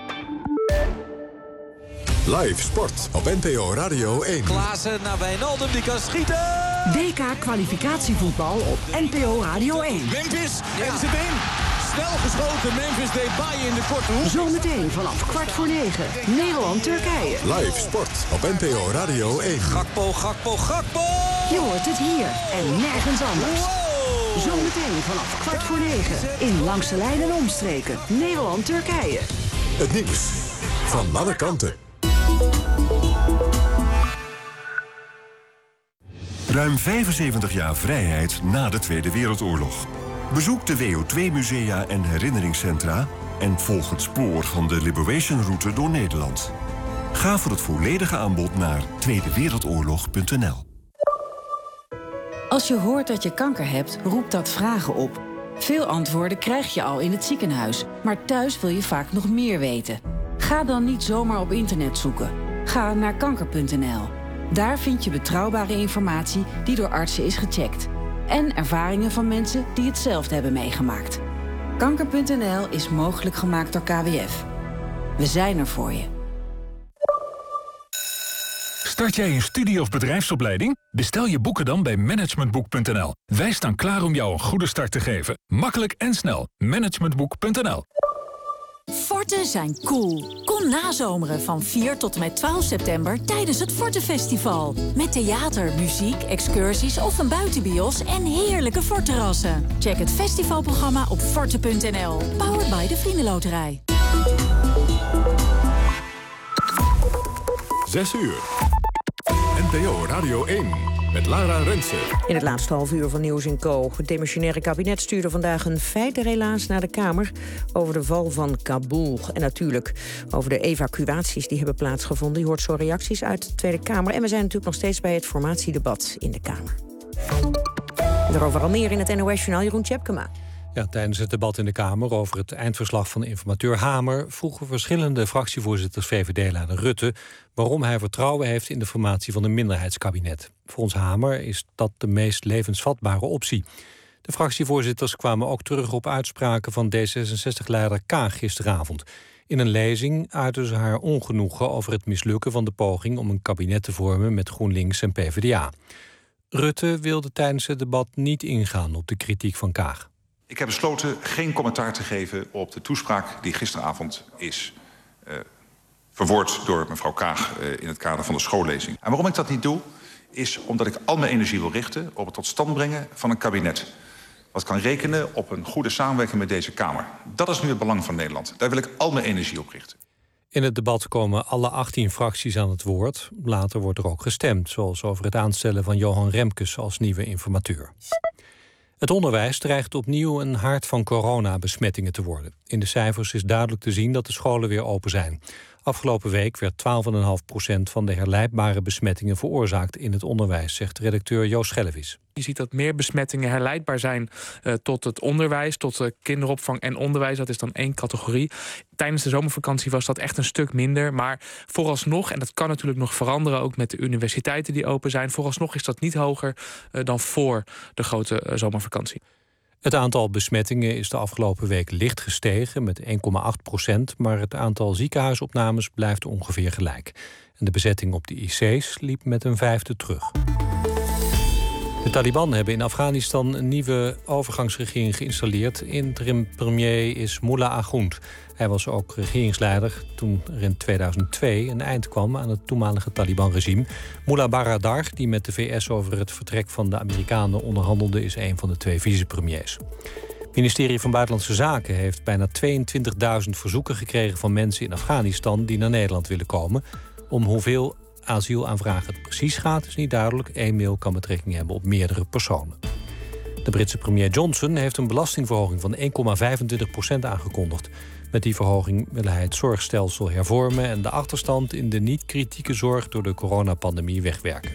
Live sport op NPO Radio 1. Klaassen naar Wijnaldum, die kan schieten. WK-kwalificatievoetbal op NPO Radio 1. Memphis, en zit in. Snel geschoten, Memphis Depay in de korte hoek. Zometeen vanaf 8:45, Nederland-Turkije. Live sport op NPO Radio 1. Gakpo, Gakpo, Gakpo! Je hoort het hier en nergens anders. Wow. Zometeen vanaf 8:45 in Langs de Lijn en Omstreken, Nederland-Turkije. Het nieuws van alle kanten. Ruim 75 jaar vrijheid na de Tweede Wereldoorlog. Bezoek de WO2-musea en herinneringscentra en volg het spoor van de Liberation-route door Nederland. Ga voor het volledige aanbod naar tweedewereldoorlog.nl. Als je hoort dat je kanker hebt, roept dat vragen op. Veel antwoorden krijg je al in het ziekenhuis, maar thuis wil je vaak nog meer weten. Ga dan niet zomaar op internet zoeken. Ga naar kanker.nl. Daar vind je betrouwbare informatie die door artsen is gecheckt. En ervaringen van mensen die hetzelfde hebben meegemaakt. Kanker.nl is mogelijk gemaakt door KWF. We zijn er voor je. Start jij een studie- of bedrijfsopleiding? Bestel je boeken dan bij managementboek.nl. Wij staan klaar om jou een goede start te geven. Makkelijk en snel. Managementboek.nl. Forten zijn cool. Kom nazomeren van 4 tot en met 12 september tijdens het Fortenfestival. Met theater, muziek, excursies of een buitenbios en heerlijke fortterrassen. Check het festivalprogramma op forte.nl. Powered by de Vriendenloterij. 6 uur. NPO Radio 1 met Lara Rensen. In het laatste half uur van Nieuws in Co. Het demissionaire kabinet stuurde vandaag een feitenrelaas naar de Kamer over de val van Kabul. En natuurlijk over de evacuaties die hebben plaatsgevonden. Je hoort zo reacties uit de Tweede Kamer. En we zijn natuurlijk nog steeds bij het formatiedebat in de Kamer. Daarover al meer in het NOS-journaal. Jeroen Tjepkema. Ja, tijdens het debat in de Kamer over het eindverslag van informateur Hamer vroegen verschillende fractievoorzitters VVD-leider Rutte waarom hij vertrouwen heeft in de formatie van een minderheidskabinet. Volgens Hamer is dat de meest levensvatbare optie. De fractievoorzitters kwamen ook terug op uitspraken van D66-leider Kaag gisteravond. In een lezing uitte ze haar ongenoegen over het mislukken van de poging om een kabinet te vormen met GroenLinks en PvdA. Rutte wilde tijdens het debat niet ingaan op de kritiek van Kaag. Ik heb besloten geen commentaar te geven op de toespraak die gisteravond is verwoord door mevrouw Kaag in het kader van de schoollezing. En waarom ik dat niet doe, is omdat ik al mijn energie wil richten op het tot stand brengen van een kabinet. Wat kan rekenen op een goede samenwerking met deze Kamer. Dat is nu het belang van Nederland. Daar wil ik al mijn energie op richten. In het debat komen alle 18 fracties aan het woord. Later wordt er ook gestemd, zoals over het aanstellen van Johan Remkes als nieuwe informateur. Het onderwijs dreigt opnieuw een haard van coronabesmettingen te worden. In de cijfers is duidelijk te zien dat de scholen weer open zijn. Afgelopen week werd 12,5% van de herleidbare besmettingen veroorzaakt in het onderwijs, zegt redacteur Joost Schellevis. Je ziet dat meer besmettingen herleidbaar zijn tot het onderwijs, tot kinderopvang en onderwijs. Dat is dan één categorie. Tijdens de zomervakantie was dat echt een stuk minder. Maar vooralsnog, en dat kan natuurlijk nog veranderen ook met de universiteiten die open zijn, vooralsnog is dat niet hoger dan voor de grote zomervakantie. Het aantal besmettingen is de afgelopen week licht gestegen met 1,8%, maar het aantal ziekenhuisopnames blijft ongeveer gelijk. En de bezetting op de IC's liep met een 1/5 terug. De Taliban hebben in Afghanistan een nieuwe overgangsregering geïnstalleerd. Interim premier is Mullah Agound. Hij was ook regeringsleider toen er in 2002 een eind kwam aan het toenmalige Taliban-regime. Mullah Baradar, die met de VS over het vertrek van de Amerikanen onderhandelde, is een van de 2 vicepremiers. Het ministerie van Buitenlandse Zaken heeft bijna 22.000 verzoeken gekregen van mensen in Afghanistan die naar Nederland willen komen. Om hoeveel asielaanvragen het precies gaat, is niet duidelijk. 1 mail kan betrekking hebben op meerdere personen. De Britse premier Johnson heeft een belastingverhoging van 1,25% aangekondigd. Met die verhoging wil hij het zorgstelsel hervormen en de achterstand in de niet-kritieke zorg door de coronapandemie wegwerken.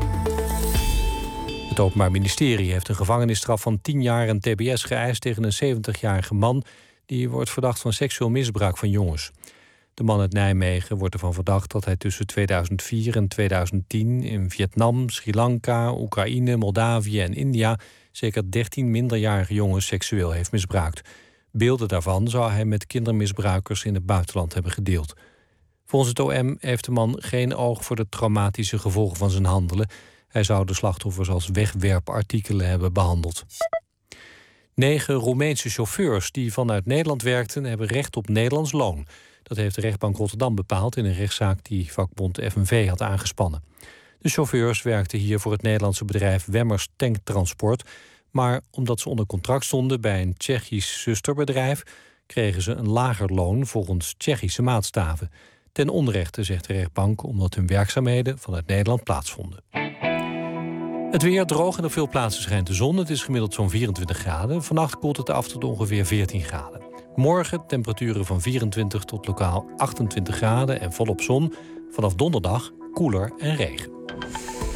Het Openbaar Ministerie heeft een gevangenisstraf van 10 jaar en tbs geëist tegen een 70-jarige man die wordt verdacht van seksueel misbruik van jongens. De man uit Nijmegen wordt ervan verdacht dat hij tussen 2004 en 2010 in Vietnam, Sri Lanka, Oekraïne, Moldavië en India zeker 13 minderjarige jongens seksueel heeft misbruikt. Beelden daarvan zou hij met kindermisbruikers in het buitenland hebben gedeeld. Volgens het OM heeft de man geen oog voor de traumatische gevolgen van zijn handelen. Hij zou de slachtoffers als wegwerpartikelen hebben behandeld. 9 Roemeense chauffeurs die vanuit Nederland werkten hebben recht op Nederlands loon. Dat heeft de rechtbank Rotterdam bepaald in een rechtszaak die vakbond FNV had aangespannen. De chauffeurs werkten hier voor het Nederlandse bedrijf Wemmers Tanktransport. Maar omdat ze onder contract stonden bij een Tsjechisch zusterbedrijf, kregen ze een lager loon volgens Tsjechische maatstaven. Ten onrechte, zegt de rechtbank, omdat hun werkzaamheden vanuit Nederland plaatsvonden. Het weer droog en op veel plaatsen schijnt de zon. Het is gemiddeld zo'n 24 graden. Vannacht koelt het af tot ongeveer 14 graden. Morgen temperaturen van 24 tot lokaal 28 graden en volop zon. Vanaf donderdag koeler en regen.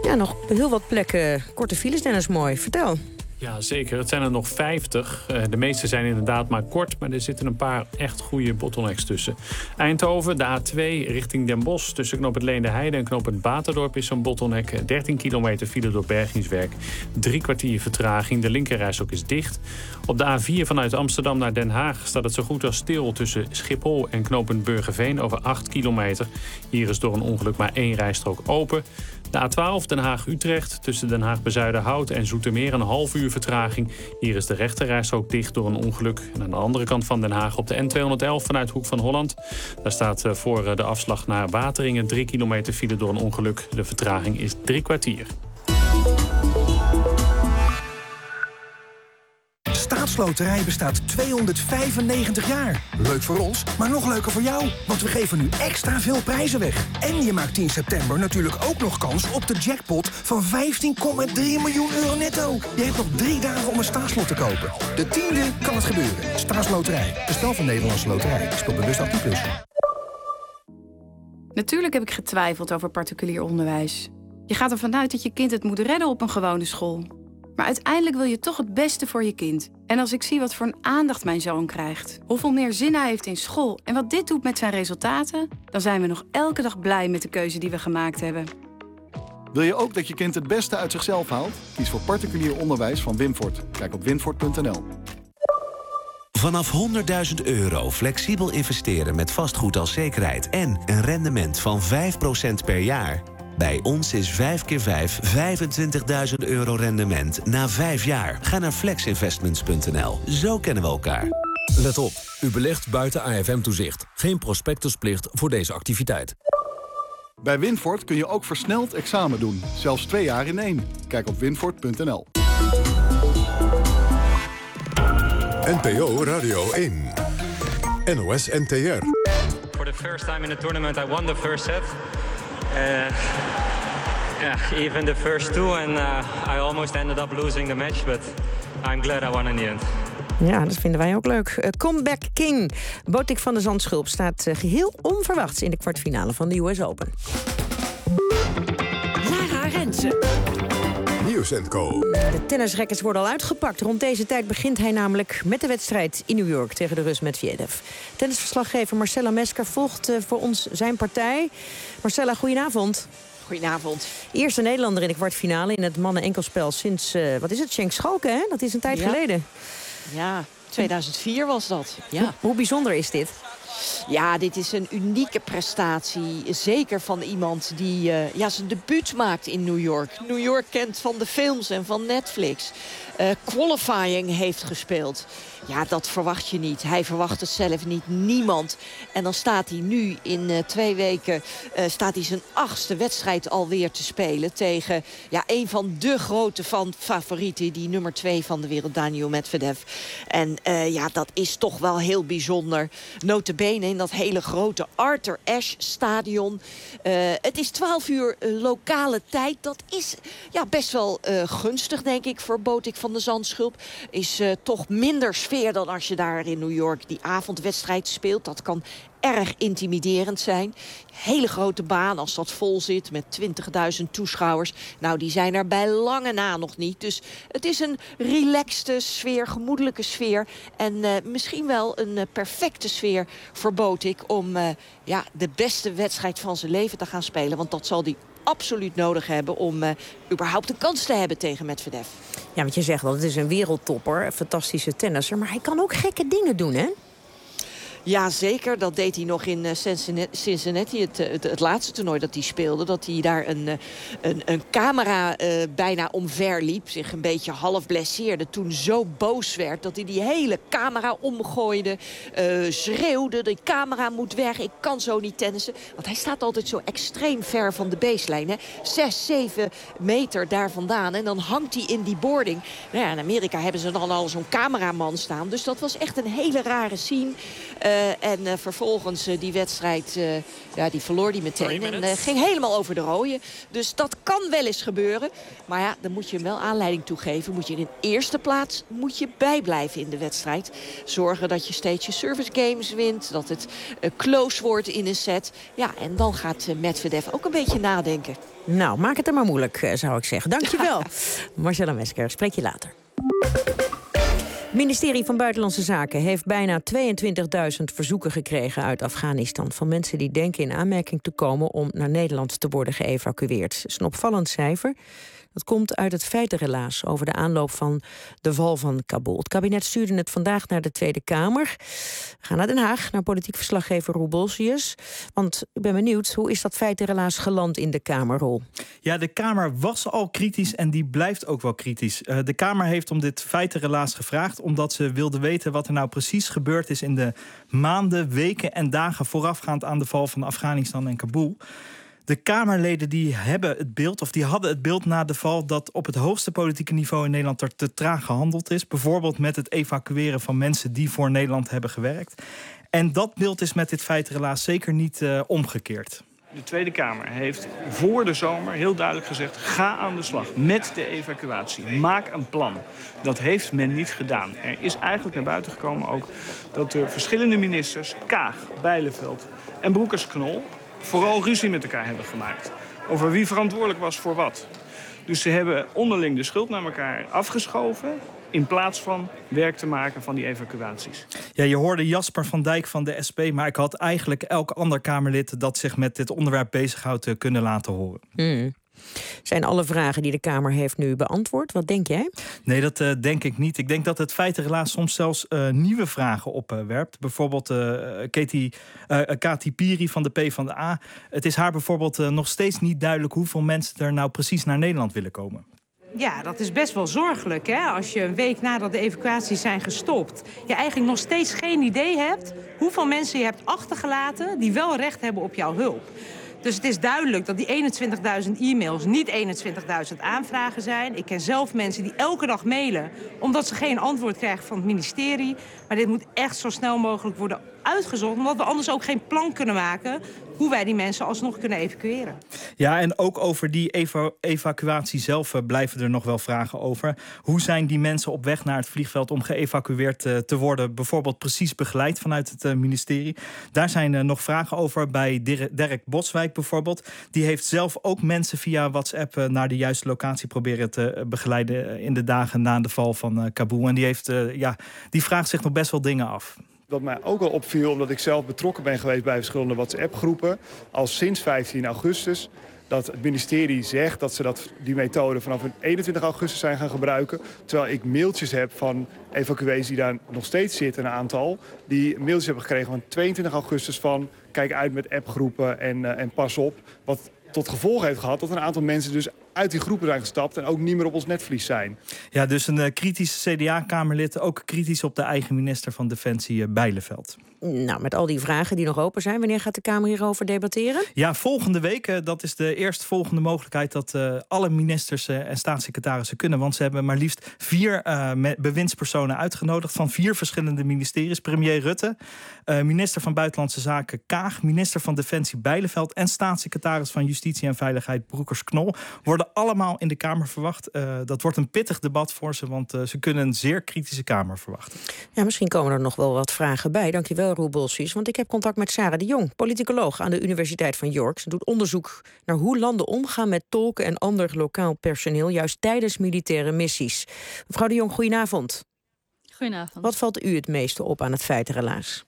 Ja, nog heel wat plekken. Korte files, Dennis, mooi. Vertel. Ja, zeker. Het zijn er nog 50. De meeste zijn inderdaad maar kort, maar er zitten een paar echt goede bottlenecks tussen. Eindhoven, de A2 richting Den Bosch. Tussen knooppunt Leende-Heide en knooppunt Baterdorp is zo'n bottleneck. 13 kilometer file door bergingswerk. 3 kwartier vertraging. De linkerrijstrook is dicht. Op de A4 vanuit Amsterdam naar Den Haag staat het zo goed als stil tussen Schiphol en knooppunt Burgerveen over 8 kilometer. Hier is door een ongeluk maar 1 rijstrook open. De A12 Den Haag-Utrecht tussen Den Haag-Bezuidenhout en Zoetermeer een half uur vertraging. Hier is de rechterrijstrook dicht door een ongeluk. En aan de andere kant van Den Haag op de N211 vanuit Hoek van Holland. Daar staat voor de afslag naar Wateringen 3 kilometer file door een ongeluk. De vertraging is 3 kwartier. Staatsloterij bestaat 295 jaar. Leuk voor ons, maar nog leuker voor jou. Want we geven nu extra veel prijzen weg. En je maakt 10 september natuurlijk ook nog kans op de jackpot van 15,3 miljoen euro netto. Je hebt nog 3 dagen om een staatslot te kopen. De 10e kan het gebeuren. Staatsloterij. Een spel van Nederlandse Loterij. Speel bewust 18+. Natuurlijk heb ik getwijfeld over particulier onderwijs. Je gaat ervan uit dat je kind het moet redden op een gewone school. Maar uiteindelijk wil je toch het beste voor je kind. En als ik zie wat voor een aandacht mijn zoon krijgt, hoeveel meer zin hij heeft in school en wat dit doet met zijn resultaten, dan zijn we nog elke dag blij met de keuze die we gemaakt hebben. Wil je ook dat je kind het beste uit zichzelf haalt? Kies voor particulier onderwijs van Winfort. Kijk op winfort.nl. Vanaf €100.000 flexibel investeren met vastgoed als zekerheid en een rendement van 5% per jaar. Bij ons is 5 keer 5 25.000 euro rendement na 5 jaar. Ga naar flexinvestments.nl. Zo kennen we elkaar. Let op, u belegt buiten AFM-toezicht. Geen prospectusplicht voor deze activiteit. Bij Winfort kun je ook versneld examen doen. Zelfs 2 jaar in 1. Kijk op winfort.nl. NPO Radio 1. NOS NTR. For the first time in the tournament I won the first set. Even the first 2 and I almost ended up losing the match, but I'm glad I won in the end. Ja, dat vinden wij ook leuk. Comeback King. Botik van de Zandschulp staat geheel onverwachts in de kwartfinale van de US Open. Lara Rensen. Nieuws & Co. De tennisrackets worden al uitgepakt. Rond deze tijd begint hij namelijk met de wedstrijd in New York tegen de Rus Medvedev. Tennisverslaggever Marcella Mesker volgt voor ons zijn partij. Marcella, goedenavond. Goedenavond. Eerste Nederlander in de kwartfinale in het mannen-enkelspel sinds, wat is het, Schenk Schalke, hè? Dat is een tijd geleden. Ja, 2004 was dat. Ja. Hoe bijzonder is dit? Ja, dit is een unieke prestatie. Zeker van iemand die zijn debuut maakt in New York. New York kent van de films en van Netflix. Qualifying heeft gespeeld. Ja, dat verwacht je niet. Hij verwacht het zelf niet. Niemand. En dan staat hij nu in 2 weken staat hij zijn 8e wedstrijd alweer te spelen tegen een van de grote favorieten, die nummer 2 van de wereld, Daniil Medvedev. En dat is toch wel heel bijzonder. Nota bene in dat hele grote Arthur Ashe stadion. Het is 12 uur lokale tijd. Dat is best wel gunstig, denk ik, voor Botik van de Zandschulp. Is toch minder sfeer dan als je daar in New York die avondwedstrijd speelt. Dat kan erg intimiderend zijn. Hele grote baan als dat vol zit met 20.000 toeschouwers. Nou, die zijn er bij lange na nog niet. Dus het is een relaxte sfeer, gemoedelijke sfeer. En misschien wel een perfecte sfeer voor Botik om de beste wedstrijd van zijn leven te gaan spelen. Want dat zal hij absoluut nodig hebben om überhaupt een kans te hebben tegen Medvedev. Ja, want je zegt wel, het is een wereldtopper, een fantastische tennisser. Maar hij kan ook gekke dingen doen, hè? Ja, zeker. Dat deed hij nog in Cincinnati, het laatste toernooi dat hij speelde. Dat hij daar een camera bijna omverliep. Zich een beetje half blesseerde. Toen zo boos werd dat hij die hele camera omgooide. Schreeuwde, de camera moet weg. Ik kan zo niet tennissen. Want hij staat altijd zo extreem ver van de baseline. 6, 7 meter daar vandaan. En dan hangt hij in die boarding. Nou ja, in Amerika hebben ze dan al zo'n cameraman staan. Dus dat was echt een hele rare scene. En vervolgens die wedstrijd, die verloor hij meteen. En ging helemaal over de rode. Dus dat kan wel eens gebeuren. Maar ja, dan moet je hem wel aanleiding toegeven. Moet je in eerste plaats bijblijven in de wedstrijd. Zorgen dat je steeds je service games wint. Dat het close wordt in een set. Ja, en dan gaat Medvedev ook een beetje nadenken. Nou, maak het er maar moeilijk, zou ik zeggen. Dankjewel. Marcella Mesker, spreek je later. Het ministerie van Buitenlandse Zaken heeft bijna 22.000 verzoeken gekregen uit Afghanistan. Van mensen die denken in aanmerking te komen om naar Nederland te worden geëvacueerd. Dat is een opvallend cijfer. Dat komt uit het feitenrelaas over de aanloop van de val van Kabul. Het kabinet stuurde het vandaag naar de Tweede Kamer. We gaan naar Den Haag, naar politiek verslaggever Roel Bolsius. Want ik ben benieuwd, hoe is dat feitenrelaas geland in de Kamerrol? Ja, de Kamer was al kritisch en die blijft ook wel kritisch. De Kamer heeft om dit feitenrelaas gevraagd omdat ze wilde weten wat er nou precies gebeurd is in de maanden, weken en dagen voorafgaand aan de val van Afghanistan en Kabul. De Kamerleden die hadden het beeld na de val dat op het hoogste politieke niveau in Nederland er te traag gehandeld is. Bijvoorbeeld met het evacueren van mensen die voor Nederland hebben gewerkt. En dat beeld is met dit feitenrelaas zeker niet omgekeerd. De Tweede Kamer heeft voor de zomer heel duidelijk gezegd: ga aan de slag met de evacuatie. Maak een plan. Dat heeft men niet gedaan. Er is eigenlijk naar buiten gekomen ook dat de verschillende ministers, Kaag, Bijleveld en Broekers-Knol, vooral ruzie met elkaar hebben gemaakt over wie verantwoordelijk was voor wat. Dus ze hebben onderling de schuld naar elkaar afgeschoven in plaats van werk te maken van die evacuaties. Ja, je hoorde Jasper van Dijk van de SP, maar ik had eigenlijk elk ander Kamerlid dat zich met dit onderwerp bezighoudt kunnen laten horen. Zijn alle vragen die de Kamer heeft nu beantwoord? Wat denk jij? Nee, dat denk ik niet. Ik denk dat het feitenrelaas soms zelfs nieuwe vragen opwerpt. Bijvoorbeeld Kati Piri van de PvdA. Het is haar bijvoorbeeld nog steeds niet duidelijk hoeveel mensen er nou precies naar Nederland willen komen. Ja, dat is best wel zorgelijk, hè? Als je een week nadat de evacuaties zijn gestopt, je eigenlijk nog steeds geen idee hebt hoeveel mensen je hebt achtergelaten die wel recht hebben op jouw hulp. Dus het is duidelijk dat die 21.000 e-mails niet 21.000 aanvragen zijn. Ik ken zelf mensen die elke dag mailen omdat ze geen antwoord krijgen van het ministerie. Maar dit moet echt zo snel mogelijk worden uitgezocht, omdat we anders ook geen plan kunnen maken hoe wij die mensen alsnog kunnen evacueren. Ja, en ook over die evacuatie zelf blijven er nog wel vragen over. Hoe zijn die mensen op weg naar het vliegveld om geëvacueerd te worden bijvoorbeeld precies begeleid vanuit het ministerie? Daar zijn nog vragen over bij Dirk Boswijk bijvoorbeeld. Die heeft zelf ook mensen via WhatsApp naar de juiste locatie proberen te begeleiden in de dagen na de val van Kabul. En die vraagt zich nog best wel dingen af. Wat mij ook al opviel, omdat ik zelf betrokken ben geweest bij verschillende WhatsApp-groepen, al sinds 15 augustus, dat het ministerie zegt dat ze die methode vanaf 21 augustus zijn gaan gebruiken. Terwijl ik mailtjes heb van evacuees die daar nog steeds zitten, een aantal, die mailtjes hebben gekregen van 22 augustus van kijk uit met appgroepen en pas op. Wat tot gevolg heeft gehad dat een aantal mensen dus uit die groepen zijn gestapt en ook niet meer op ons netvlies zijn. Ja, dus een kritische CDA-Kamerlid, ook kritisch op de eigen minister van Defensie, Bijleveld. Nou, met al die vragen die nog open zijn, wanneer gaat de Kamer hierover debatteren? Ja, volgende week. Dat is de eerstvolgende mogelijkheid dat alle ministers en staatssecretarissen kunnen. Want ze hebben maar liefst 4 bewindspersonen uitgenodigd van 4 verschillende ministeries. Premier Rutte, minister van Buitenlandse Zaken Kaag, minister van Defensie Bijleveld en staatssecretaris van Justitie en Veiligheid Broekers-Knol worden allemaal in de Kamer verwacht. Dat wordt een pittig debat voor ze, want ze kunnen een zeer kritische Kamer verwachten. Ja, misschien komen er nog wel wat vragen bij. Dankjewel, Roel Bolsius, want ik heb contact met Sarah de Jong, politicoloog aan de Universiteit van York. Ze doet onderzoek naar hoe landen omgaan met tolken en ander lokaal personeel, juist tijdens militaire missies. Mevrouw de Jong, goedenavond. Goedenavond. Wat valt u het meeste op aan het feitenrelaas?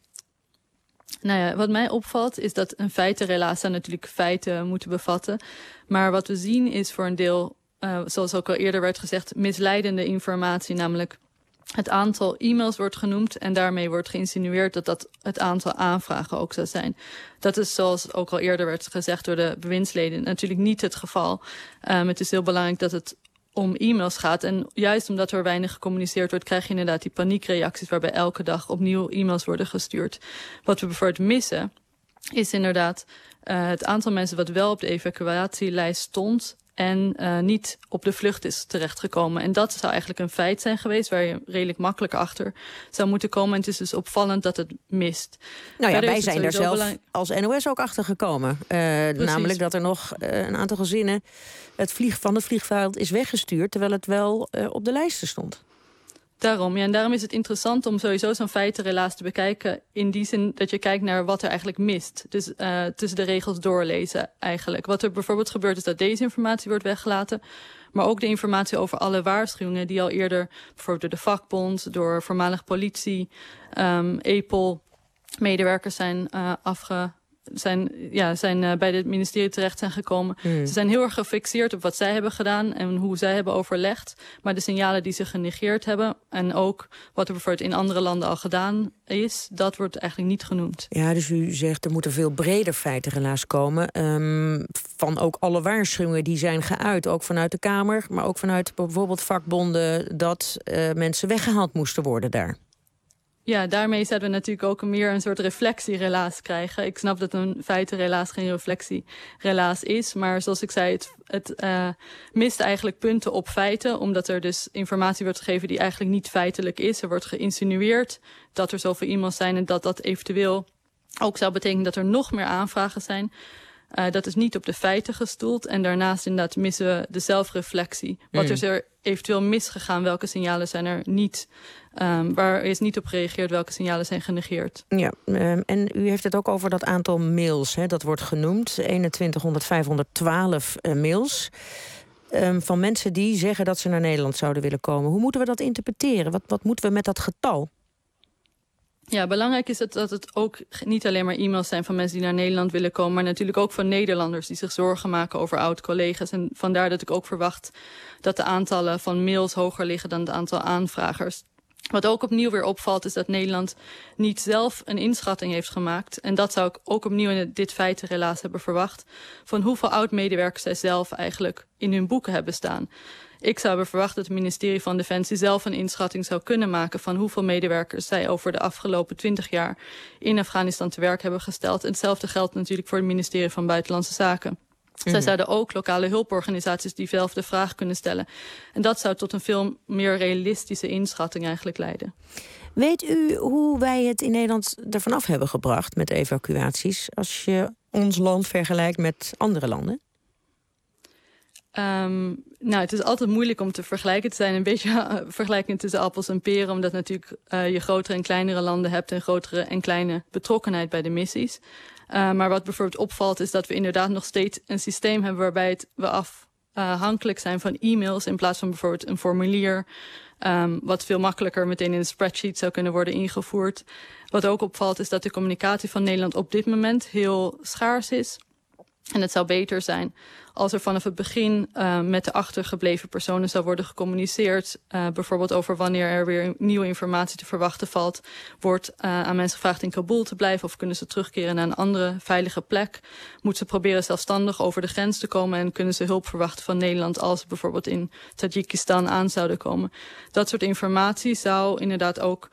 Nou ja, wat mij opvalt is dat een feitenrelaas dan natuurlijk feiten moeten bevatten. Maar wat we zien is voor een deel, zoals ook al eerder werd gezegd, misleidende informatie. Namelijk het aantal e-mails wordt genoemd en daarmee wordt geïnsinueerd dat het aantal aanvragen ook zou zijn. Dat is, zoals ook al eerder werd gezegd door de bewindsleden, natuurlijk niet het geval. Het is heel belangrijk dat het om e-mails gaat. En juist omdat er weinig gecommuniceerd wordt, krijg je inderdaad die paniekreacties waarbij elke dag opnieuw e-mails worden gestuurd. Wat we bijvoorbeeld missen is inderdaad het aantal mensen wat wel op de evacuatielijst stond en niet op de vlucht is terechtgekomen. En dat zou eigenlijk een feit zijn geweest waar je redelijk makkelijk achter zou moeten komen. En het is dus opvallend dat het mist. Nou ja, wij zijn daar zelf als NOS ook achter gekomen. Namelijk dat er nog een aantal gezinnen van het vliegveld is weggestuurd, terwijl het wel op de lijsten stond. Daarom, ja, en daarom is het interessant om sowieso zo'n feitenrelaas te bekijken. In die zin dat je kijkt naar wat er eigenlijk mist. Dus tussen de regels doorlezen eigenlijk. Wat er bijvoorbeeld gebeurt is dat deze informatie wordt weggelaten. Maar ook de informatie over alle waarschuwingen die al eerder, bijvoorbeeld door de vakbond, door voormalig politie, EPOL-medewerkers zijn bij het ministerie terecht zijn gekomen. Ze zijn heel erg gefixeerd op wat zij hebben gedaan en hoe zij hebben overlegd. Maar de signalen die ze genegeerd hebben en ook wat er bijvoorbeeld in andere landen al gedaan is, dat wordt eigenlijk niet genoemd. Ja, dus u zegt er moeten veel breder feitenrelaas komen. Van ook alle waarschuwingen die zijn geuit, ook vanuit de Kamer, maar ook vanuit bijvoorbeeld vakbonden, dat mensen weggehaald moesten worden daar. Ja, daarmee zouden we natuurlijk ook meer een soort reflectierelaas krijgen. Ik snap dat een feitenrelaas geen reflectierelaas is. Maar zoals ik zei, het mist eigenlijk punten op feiten. Omdat er dus informatie wordt gegeven die eigenlijk niet feitelijk is. Er wordt geïnsinueerd dat er zoveel e-mails zijn en dat eventueel ook zou betekenen dat er nog meer aanvragen zijn. Dat is niet op de feiten gestoeld. En daarnaast inderdaad missen we de zelfreflectie. Wat is er eventueel misgegaan? Welke signalen zijn er niet? Waar is niet op gereageerd? Welke signalen zijn genegeerd? Ja, en u heeft het ook over dat aantal mails. Hè, dat wordt genoemd. 512 mails. Van mensen die zeggen dat ze naar Nederland zouden willen komen. Hoe moeten we dat interpreteren? Wat moeten we met dat getal? Ja, belangrijk is dat het ook niet alleen maar e-mails zijn van mensen die naar Nederland willen komen, maar natuurlijk ook van Nederlanders die zich zorgen maken over oud-collega's. En vandaar dat ik ook verwacht dat de aantallen van mails hoger liggen dan het aantal aanvragers. Wat ook opnieuw weer opvalt is dat Nederland niet zelf een inschatting heeft gemaakt. En dat zou ik ook opnieuw in dit feitenrelaas hebben verwacht. Van hoeveel oud-medewerkers zij zelf eigenlijk in hun boeken hebben staan. Ik zou hebben verwacht dat het ministerie van Defensie zelf een inschatting zou kunnen maken van hoeveel medewerkers zij over de afgelopen 20 jaar in Afghanistan te werk hebben gesteld. En hetzelfde geldt natuurlijk voor het ministerie van Buitenlandse Zaken. Zij zouden ook lokale hulporganisaties diezelfde vraag kunnen stellen. En dat zou tot een veel meer realistische inschatting eigenlijk leiden. Weet u hoe wij het in Nederland ervan af hebben gebracht met evacuaties, als je ons land vergelijkt met andere landen? Het is altijd moeilijk om te vergelijken. Het zijn een beetje vergelijkingen tussen appels en peren, omdat natuurlijk je grotere en kleinere landen hebt en grotere en kleine betrokkenheid bij de missies. Maar wat bijvoorbeeld opvalt is dat we inderdaad nog steeds een systeem hebben waarbij we afhankelijk zijn van e-mails in plaats van bijvoorbeeld een formulier. Wat veel makkelijker meteen in een spreadsheet zou kunnen worden ingevoerd. Wat ook opvalt is dat de communicatie van Nederland op dit moment heel schaars is. En het zou beter zijn als er vanaf het begin met de achtergebleven personen zou worden gecommuniceerd. Bijvoorbeeld over wanneer er weer nieuwe informatie te verwachten valt. Wordt aan mensen gevraagd in Kabul te blijven of kunnen ze terugkeren naar een andere veilige plek. Moeten ze proberen zelfstandig over de grens te komen en kunnen ze hulp verwachten van Nederland als ze bijvoorbeeld in Tajikistan aan zouden komen. Dat soort informatie zou inderdaad ook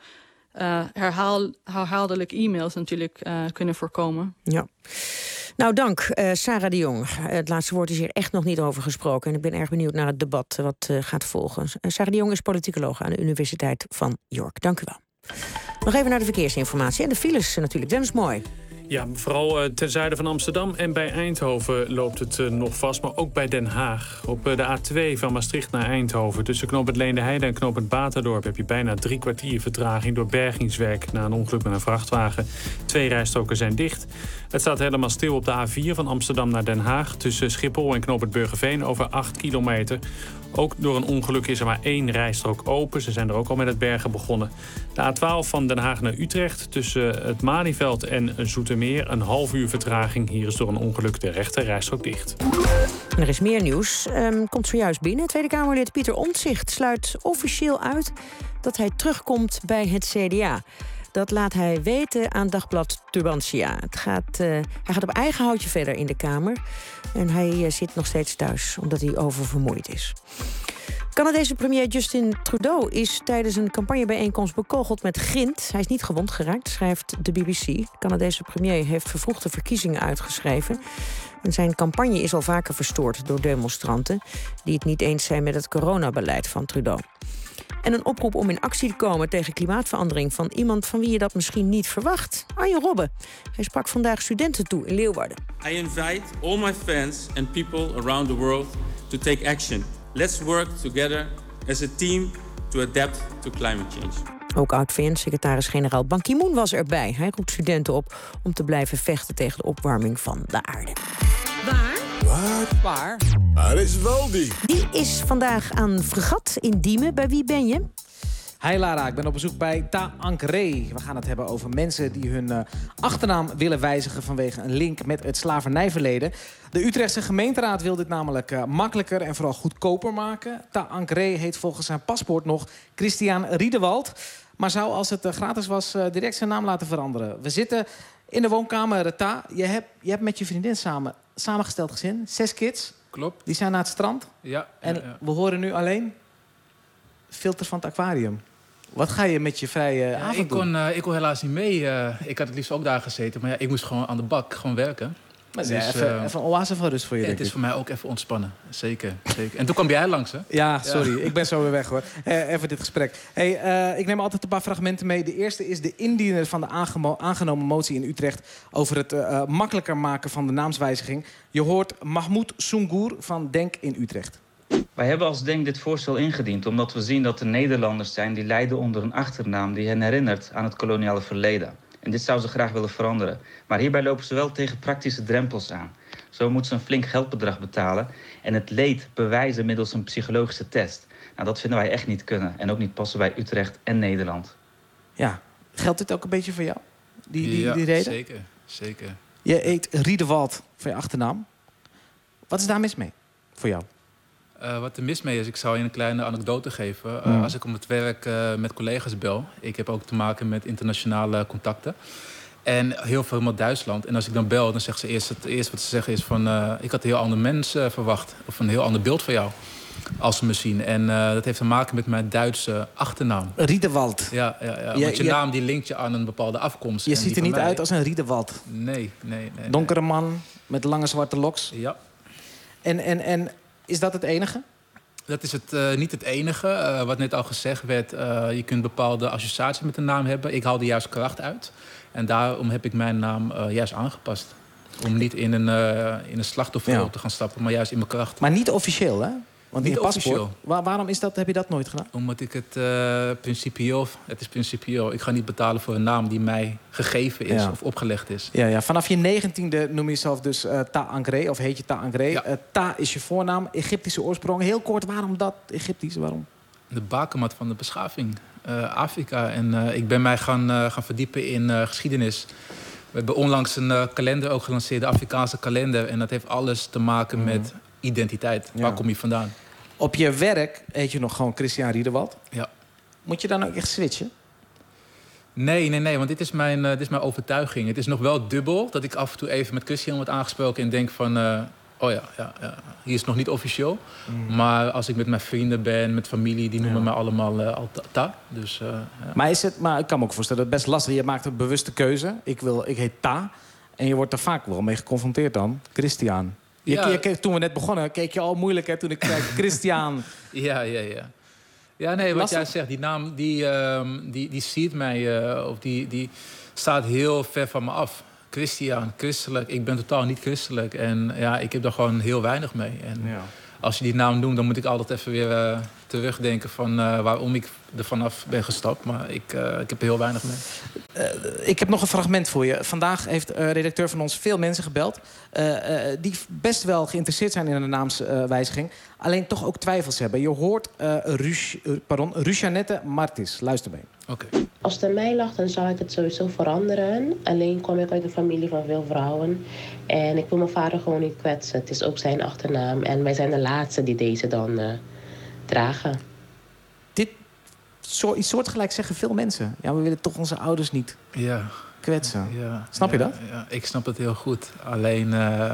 herhaaldelijk e-mails natuurlijk kunnen voorkomen. Ja. Nou, dank, Sarah de Jong. Het laatste woord is hier echt nog niet over gesproken. En ik ben erg benieuwd naar het debat wat gaat volgen. Sarah de Jong is politicoloog aan de Universiteit van York. Dank u wel. Nog even naar de verkeersinformatie. En de files natuurlijk. Dennis Mooi. Ja, vooral ten zuiden van Amsterdam en bij Eindhoven loopt het nog vast. Maar ook bij Den Haag. Op de A2 van Maastricht naar Eindhoven. Tussen knooppunt Leendeheide en knooppunt Baterdorp heb je bijna 3 kwartier vertraging door bergingswerk na een ongeluk met een vrachtwagen. 2 rijstroken zijn dicht. Het staat helemaal stil op de A4 van Amsterdam naar Den Haag. Tussen Schiphol en knooppunt Burgerveen over 8 kilometer. Ook door een ongeluk is er maar 1 rijstrook open. Ze zijn er ook al met het bergen begonnen. De A12 van Den Haag naar Utrecht tussen het Malieveld en Zoetermeer. Een half uur vertraging. Hier is door een ongeluk de rechter rijstrook dicht. Er is meer nieuws. Komt zojuist binnen. Tweede Kamerlid Pieter Omtzigt sluit officieel uit dat hij terugkomt bij het CDA. Dat laat hij weten aan Dagblad Tubantia. Hij gaat op eigen houtje verder in de Kamer. En hij zit nog steeds thuis, omdat hij oververmoeid is. Canadese premier Justin Trudeau is tijdens een campagnebijeenkomst bekogeld met grind. Hij is niet gewond geraakt, schrijft de BBC. De Canadese premier heeft vervroegde verkiezingen uitgeschreven. En zijn campagne is al vaker verstoord door demonstranten die het niet eens zijn met het coronabeleid van Trudeau. En een oproep om in actie te komen tegen klimaatverandering van iemand van wie je dat misschien niet verwacht. Arjen Robben. Hij sprak vandaag studenten toe in Leeuwarden. I invite all my fans and people around the world to take action. Let's work together as a team to adapt to climate change. Ook oud-VN-secretaris-generaal Ban Ki-moon was erbij. Hij roept studenten op om te blijven vechten tegen de opwarming van de aarde. Waar? Waar is Waldi? Die is vandaag aan Fregat in Diemen. Bij wie ben je? Hi Lara, ik ben op bezoek bij Ta Ankre. We gaan het hebben over mensen die hun achternaam willen wijzigen vanwege een link met het slavernijverleden. De Utrechtse gemeenteraad wil dit namelijk makkelijker en vooral goedkoper maken. Ta Ankre heet volgens zijn paspoort nog Christian Riedewald, maar zou als het gratis was direct zijn naam laten veranderen. We zitten in de woonkamer. Ta, je hebt met je vriendin samengesteld gezin, 6 kids. Klopt. Die zijn naar het strand. Ja. En we horen nu alleen filters van het aquarium. Wat ga je met je vrije avond doen? Ik kon helaas niet mee. Ik had het liefst ook daar gezeten. Maar ja, ik moest gewoon aan de bak, gewoon werken. Maar dus, even een oase van rust voor je, denk het is voor mij ook even ontspannen. Zeker. En toen kwam jij langs, hè? Ja, sorry. Ik ben zo weer weg, hoor. Even dit gesprek. Ik neem altijd een paar fragmenten mee. De eerste is de indiener van de aangenomen motie in Utrecht over het makkelijker maken van de naamswijziging. Je hoort Mahmoud Sungur van Denk in Utrecht. Wij hebben als Denk dit voorstel ingediend omdat we zien dat er Nederlanders zijn die lijden onder een achternaam die hen herinnert aan het koloniale verleden. En dit zou ze graag willen veranderen. Maar hierbij lopen ze wel tegen praktische drempels aan. Zo moeten ze een flink geldbedrag betalen en het leed bewijzen middels een psychologische test. Nou, dat vinden wij echt niet kunnen en ook niet passen bij Utrecht en Nederland. Ja, geldt dit ook een beetje voor jou? Die reden? Zeker. Je heet Riedewald van je achternaam. Wat is daar mis mee voor jou? Wat er mis mee is, ik zou je een kleine anekdote geven. Als ik om het werk met collega's bel. Ik heb ook te maken met internationale contacten. En heel veel met Duitsland. En als ik dan bel, dan zegt ze het eerste wat ze zeggen is van... ik had een heel ander mens verwacht. Of een heel ander beeld van jou. Als ze me zien. En dat heeft te maken met mijn Duitse achternaam. Riedewald. Ja. Want je naam die linkt je aan een bepaalde afkomst. Je ziet er niet uit als een Riedewald. Nee. Donkere man met lange zwarte loks. Ja. En is dat het enige? Dat is niet het enige. Wat net al gezegd werd, je kunt bepaalde associaties met de naam hebben. Ik haal de juiste kracht uit. En daarom heb ik mijn naam juist aangepast. Om niet in een slachtofferrol te gaan stappen, maar juist in mijn kracht. Maar niet officieel, hè? Want niet in je paspoort, officieel. Waarom heb je dat nooit gedaan? Omdat ik het principieel. Ik ga niet betalen voor een naam die mij gegeven is of opgelegd is. Ja. Vanaf je 19e noem je jezelf dus Ta Ankre, of heet je Ta Ankre. Ja. Ta is je voornaam, Egyptische oorsprong. Heel kort, waarom dat Egyptisch? Waarom? De bakermat van de beschaving. Afrika. En ik ben mij gaan verdiepen in geschiedenis. We hebben onlangs een kalender ook gelanceerd, de Afrikaanse kalender. En dat heeft alles te maken met identiteit. Waar kom je vandaan? Op je werk heet je nog gewoon Christian Riedewald. Ja. Moet je dan ook echt switchen? Nee, want dit is mijn overtuiging. Het is nog wel dubbel dat ik af en toe even met Christian word aangesproken en denk van... hier is het nog niet officieel. Maar als ik met mijn vrienden ben, met familie, die noemen mij allemaal Ta. Dus, Maar ik kan me ook voorstellen dat het best lastig is. Je maakt een bewuste keuze. Ik heet Ta. En je wordt er vaak wel mee geconfronteerd dan. Christian. Toen we net begonnen, keek je al moeilijk, hè, toen ik zei Christian. Ja. Ja, nee, wat jij zegt, die naam, die ziet mij, of die staat heel ver van me af. Christian, christelijk. Ik ben totaal niet christelijk. En ja, ik heb daar gewoon heel weinig mee. En als je die naam noemt, dan moet ik altijd even weer terugdenken van waarom ik er vanaf ben gestapt. Maar ik heb er heel weinig mee. Ik heb nog een fragment voor je. Vandaag heeft redacteur van ons veel mensen gebeld... die best wel geïnteresseerd zijn in een naamswijziging. Alleen toch ook twijfels hebben. Je hoort Rusjanette Martis. Luister mee. Okay. Als het aan mij lag, dan zou ik het sowieso veranderen. Alleen kom ik uit een familie van veel vrouwen. En ik wil mijn vader gewoon niet kwetsen. Het is ook zijn achternaam. En wij zijn de laatste die deze dan dragen. iets soortgelijks zeggen veel mensen. Ja, we willen toch onze ouders niet kwetsen. Ja, snap je dat? Ja, ik snap het heel goed. Alleen,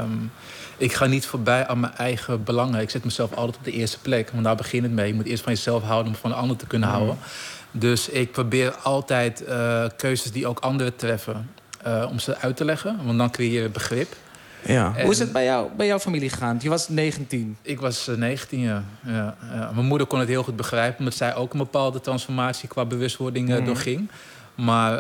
ik ga niet voorbij aan mijn eigen belangen. Ik zet mezelf altijd op de eerste plek. Want daar begint het mee. Je moet eerst van jezelf houden om van de ander te kunnen houden. Dus ik probeer altijd keuzes die ook anderen treffen... om ze uit te leggen. Want dan creëer je begrip. Ja. Hoe is het bij jouw familie gegaan? Je was 19. Ik was 19, ja. Mijn moeder kon het heel goed begrijpen... omdat zij ook een bepaalde transformatie qua bewustwording doorging. Maar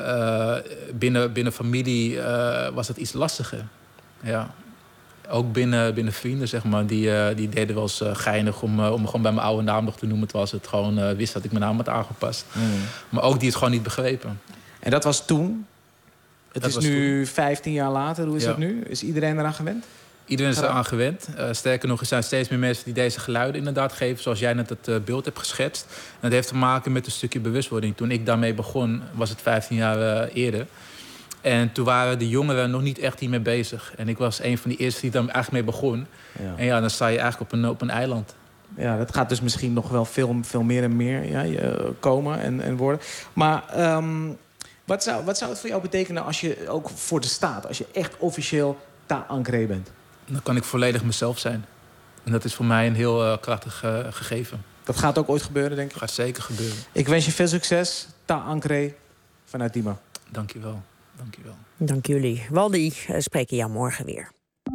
binnen familie was het iets lastiger. Ja. Ook binnen vrienden, zeg maar. Die deden wel eens geinig om me gewoon bij mijn oude naam nog te noemen. Terwijl ze het gewoon wist dat ik mijn naam had aangepast. Maar ook die het gewoon niet begrepen. En dat was toen? Het is nu 15 jaar later. Hoe is het nu? Is iedereen eraan gewend? Iedereen is eraan gewend. Sterker nog, er zijn steeds meer mensen die deze geluiden inderdaad geven... zoals jij net het beeld hebt geschetst. En dat heeft te maken met een stukje bewustwording. Toen ik daarmee begon, was het 15 jaar eerder. En toen waren de jongeren nog niet echt hiermee bezig. En ik was een van die eerste die daar eigenlijk mee begon. Ja. En dan sta je eigenlijk op een eiland. Ja, dat gaat dus misschien nog wel veel meer en meer komen en worden. Maar... Wat zou het voor jou betekenen als je ook voor de staat... als je echt officieel Ta Aung Kre bent? Dan kan ik volledig mezelf zijn. En dat is voor mij een heel krachtig gegeven. Dat gaat ook ooit gebeuren, denk ik? Dat gaat zeker gebeuren. Ik wens je veel succes. Ta Aung Kre vanuit Dima. Dank je wel. Dank jullie. Waldi, spreken jou morgen weer.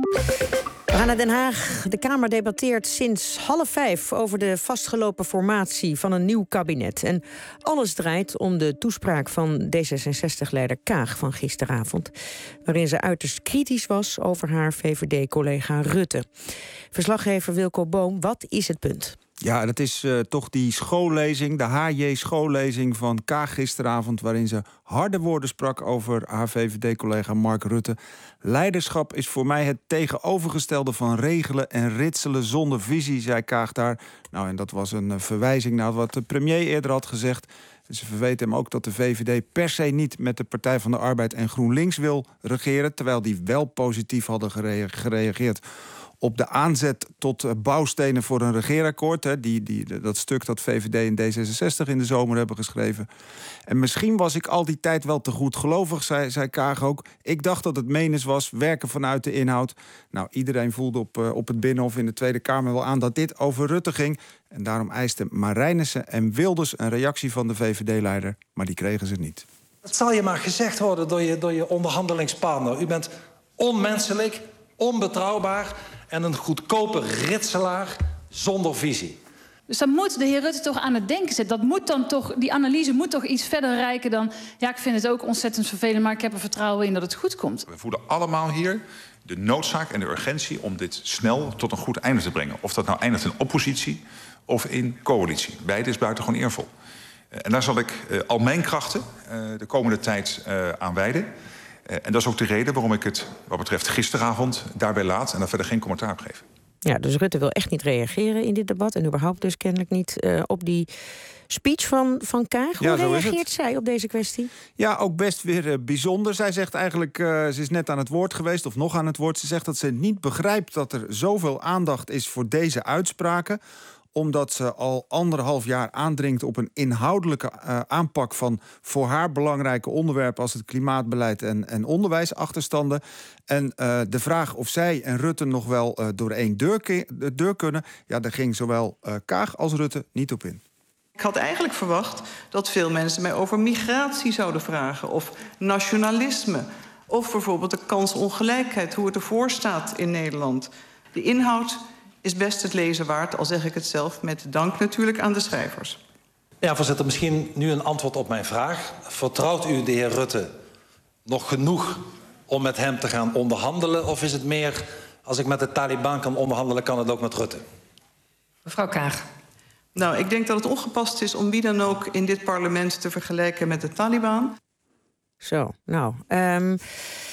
We gaan naar Den Haag. De Kamer debatteert sinds 4:30 over de vastgelopen formatie van een nieuw kabinet. En alles draait om de toespraak van D66-leider Kaag van gisteravond, waarin ze uiterst kritisch was over haar VVD-collega Rutte. Verslaggever Wilco Boom, wat is het punt? Ja, dat is toch die schoollezing, de HJ-schoollezing van Kaag gisteravond... waarin ze harde woorden sprak over haar VVD-collega Mark Rutte. Leiderschap is voor mij het tegenovergestelde van regelen en ritselen zonder visie, zei Kaag daar. Nou, en dat was een verwijzing naar wat de premier eerder had gezegd. Ze verweten hem ook dat de VVD per se niet met de Partij van de Arbeid en GroenLinks wil regeren, terwijl die wel positief hadden gereageerd op de aanzet tot bouwstenen voor een regeerakkoord. Dat stuk dat VVD en D66 in de zomer hebben geschreven. En misschien was ik al die tijd wel te goedgelovig, zei Kaag ook. Ik dacht dat het menens was, werken vanuit de inhoud. Nou, iedereen voelde op het Binnenhof in de Tweede Kamer wel aan dat dit over Rutte ging. En daarom eisten Marijnissen en Wilders een reactie van de VVD-leider. Maar die kregen ze niet. Dat zal je maar gezegd worden door je onderhandelingspartner. U bent onmenselijk, onbetrouwbaar en een goedkope ritselaar zonder visie. Dus dan moet de heer Rutte toch aan het denken zetten. Dat moet dan toch, die analyse moet toch iets verder reiken dan... ja, ik vind het ook ontzettend vervelend, maar ik heb er vertrouwen in dat het goed komt. We voelen allemaal hier de noodzaak en de urgentie om dit snel tot een goed einde te brengen. Of dat nou eindigt in oppositie of in coalitie. Beide is buitengewoon eervol. En daar zal ik al mijn krachten de komende tijd aan wijden. En dat is ook de reden waarom ik het, wat betreft gisteravond, daarbij laat en daar verder geen commentaar op geef. Ja, dus Rutte wil echt niet reageren in dit debat en überhaupt dus kennelijk niet op die speech van Kaag. Hoe reageert zij op deze kwestie? Ja, ook best weer bijzonder. Zij zegt eigenlijk, ze is net aan het woord geweest, of nog aan het woord. Ze zegt dat ze niet begrijpt dat er zoveel aandacht is voor deze uitspraken, omdat ze al 1,5 jaar aandringt op een inhoudelijke aanpak van voor haar belangrijke onderwerpen als het klimaatbeleid en onderwijsachterstanden. En de vraag of zij en Rutte nog wel door één deur kunnen, ja, daar ging zowel Kaag als Rutte niet op in. Ik had eigenlijk verwacht dat veel mensen mij over migratie zouden vragen, of nationalisme, of bijvoorbeeld de kansongelijkheid, hoe het ervoor staat in Nederland. De inhoud is best het lezen waard, al zeg ik het zelf, met dank natuurlijk aan de schrijvers. Ja, voorzitter, misschien nu een antwoord op mijn vraag. Vertrouwt u de heer Rutte nog genoeg om met hem te gaan onderhandelen? Of is het meer, als ik met de Taliban kan onderhandelen, kan het ook met Rutte? Mevrouw Kaag. Nou, ik denk dat het ongepast is om wie dan ook in dit parlement te vergelijken met de Taliban. Zo, nou...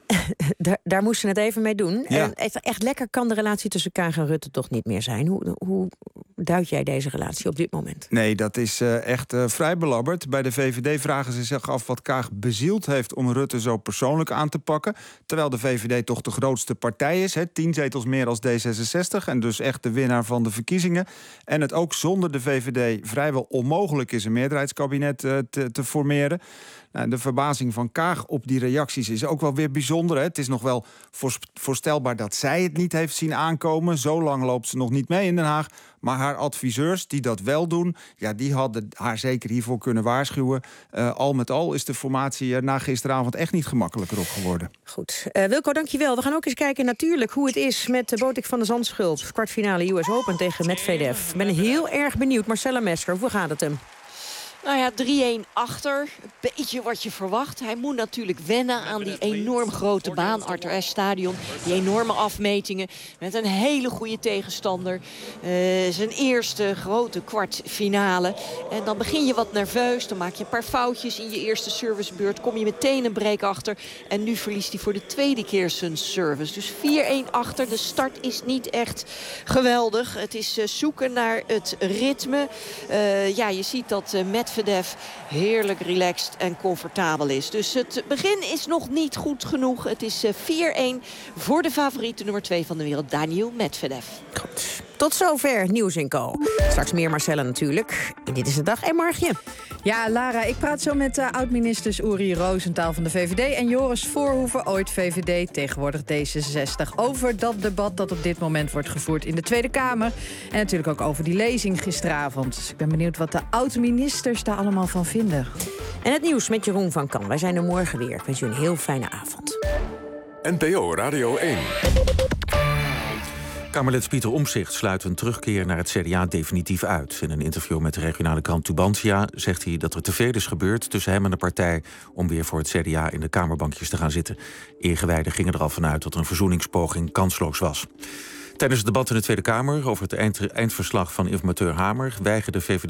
Daar moesten ze het even mee doen. Ja. En echt lekker kan de relatie tussen Kaag en Rutte toch niet meer zijn. Hoe duid jij deze relatie op dit moment? Nee, dat is echt vrij belabberd. Bij de VVD vragen ze zich af wat Kaag bezield heeft om Rutte zo persoonlijk aan te pakken. Terwijl de VVD toch de grootste partij is. 10 zetels meer als D66 en dus echt de winnaar van de verkiezingen. En het ook zonder de VVD vrijwel onmogelijk is een meerderheidskabinet te formeren. Nou, de verbazing van Kaag op die reacties is ook wel weer bijzonder. Hè? Het is nog wel voorstelbaar dat zij het niet heeft zien aankomen. Zo lang loopt ze nog niet mee in Den Haag. Maar haar adviseurs die dat wel doen, ja, die hadden haar zeker hiervoor kunnen waarschuwen. Al met al is de formatie na gisteravond echt niet gemakkelijker op geworden. Goed. Wilco, dankjewel. We gaan ook eens kijken natuurlijk hoe het is met Botik van der Zandschulp. Kwartfinale US Open tegen Medvedev. Ik ben heel erg benieuwd. Marcella Mesker, hoe gaat het hem? Nou ja, 3-1 achter. Een beetje wat je verwacht. Hij moet natuurlijk wennen aan die enorm grote baan. Arthur Ashe Stadion. Die enorme afmetingen. Met een hele goede tegenstander. Zijn eerste grote kwartfinale. En dan begin je wat nerveus. Dan maak je een paar foutjes in je eerste servicebeurt. Kom je meteen een break achter. En nu verliest hij voor de tweede keer zijn service. Dus 4-1 achter. De start is niet echt geweldig. Het is zoeken naar het ritme. Ja, je ziet dat Medvedev heerlijk relaxed en comfortabel is. Dus het begin is nog niet goed genoeg. Het is 4-1 voor de favoriete nummer 2 van de wereld, Daniil Medvedev. Goed. Tot zover Nieuws in Co. Straks meer Marcella natuurlijk. En dit is de dag en Margje. Ja, Lara, ik praat zo met oud-ministers Uri Rosenthal van de VVD... en Joris Voorhoeven, ooit VVD, tegenwoordig D66... over dat debat dat op dit moment wordt gevoerd in de Tweede Kamer. En natuurlijk ook over die lezing gisteravond. Dus ik ben benieuwd wat de oud-ministers daar allemaal van vinden. En het nieuws met Jeroen van Kan. Wij zijn er morgen weer. Ik wens u een heel fijne avond. NPO Radio 1. Kamerlid Pieter Omtzigt sluit een terugkeer naar het CDA definitief uit. In een interview met de regionale krant Tubantia zegt hij dat er te veel is gebeurd tussen hem en de partij om weer voor het CDA in de kamerbankjes te gaan zitten. Ingewijden gingen er al vanuit dat een verzoeningspoging kansloos was. Tijdens het debat in de Tweede Kamer over het eindverslag van informateur Hamer weigerde VVD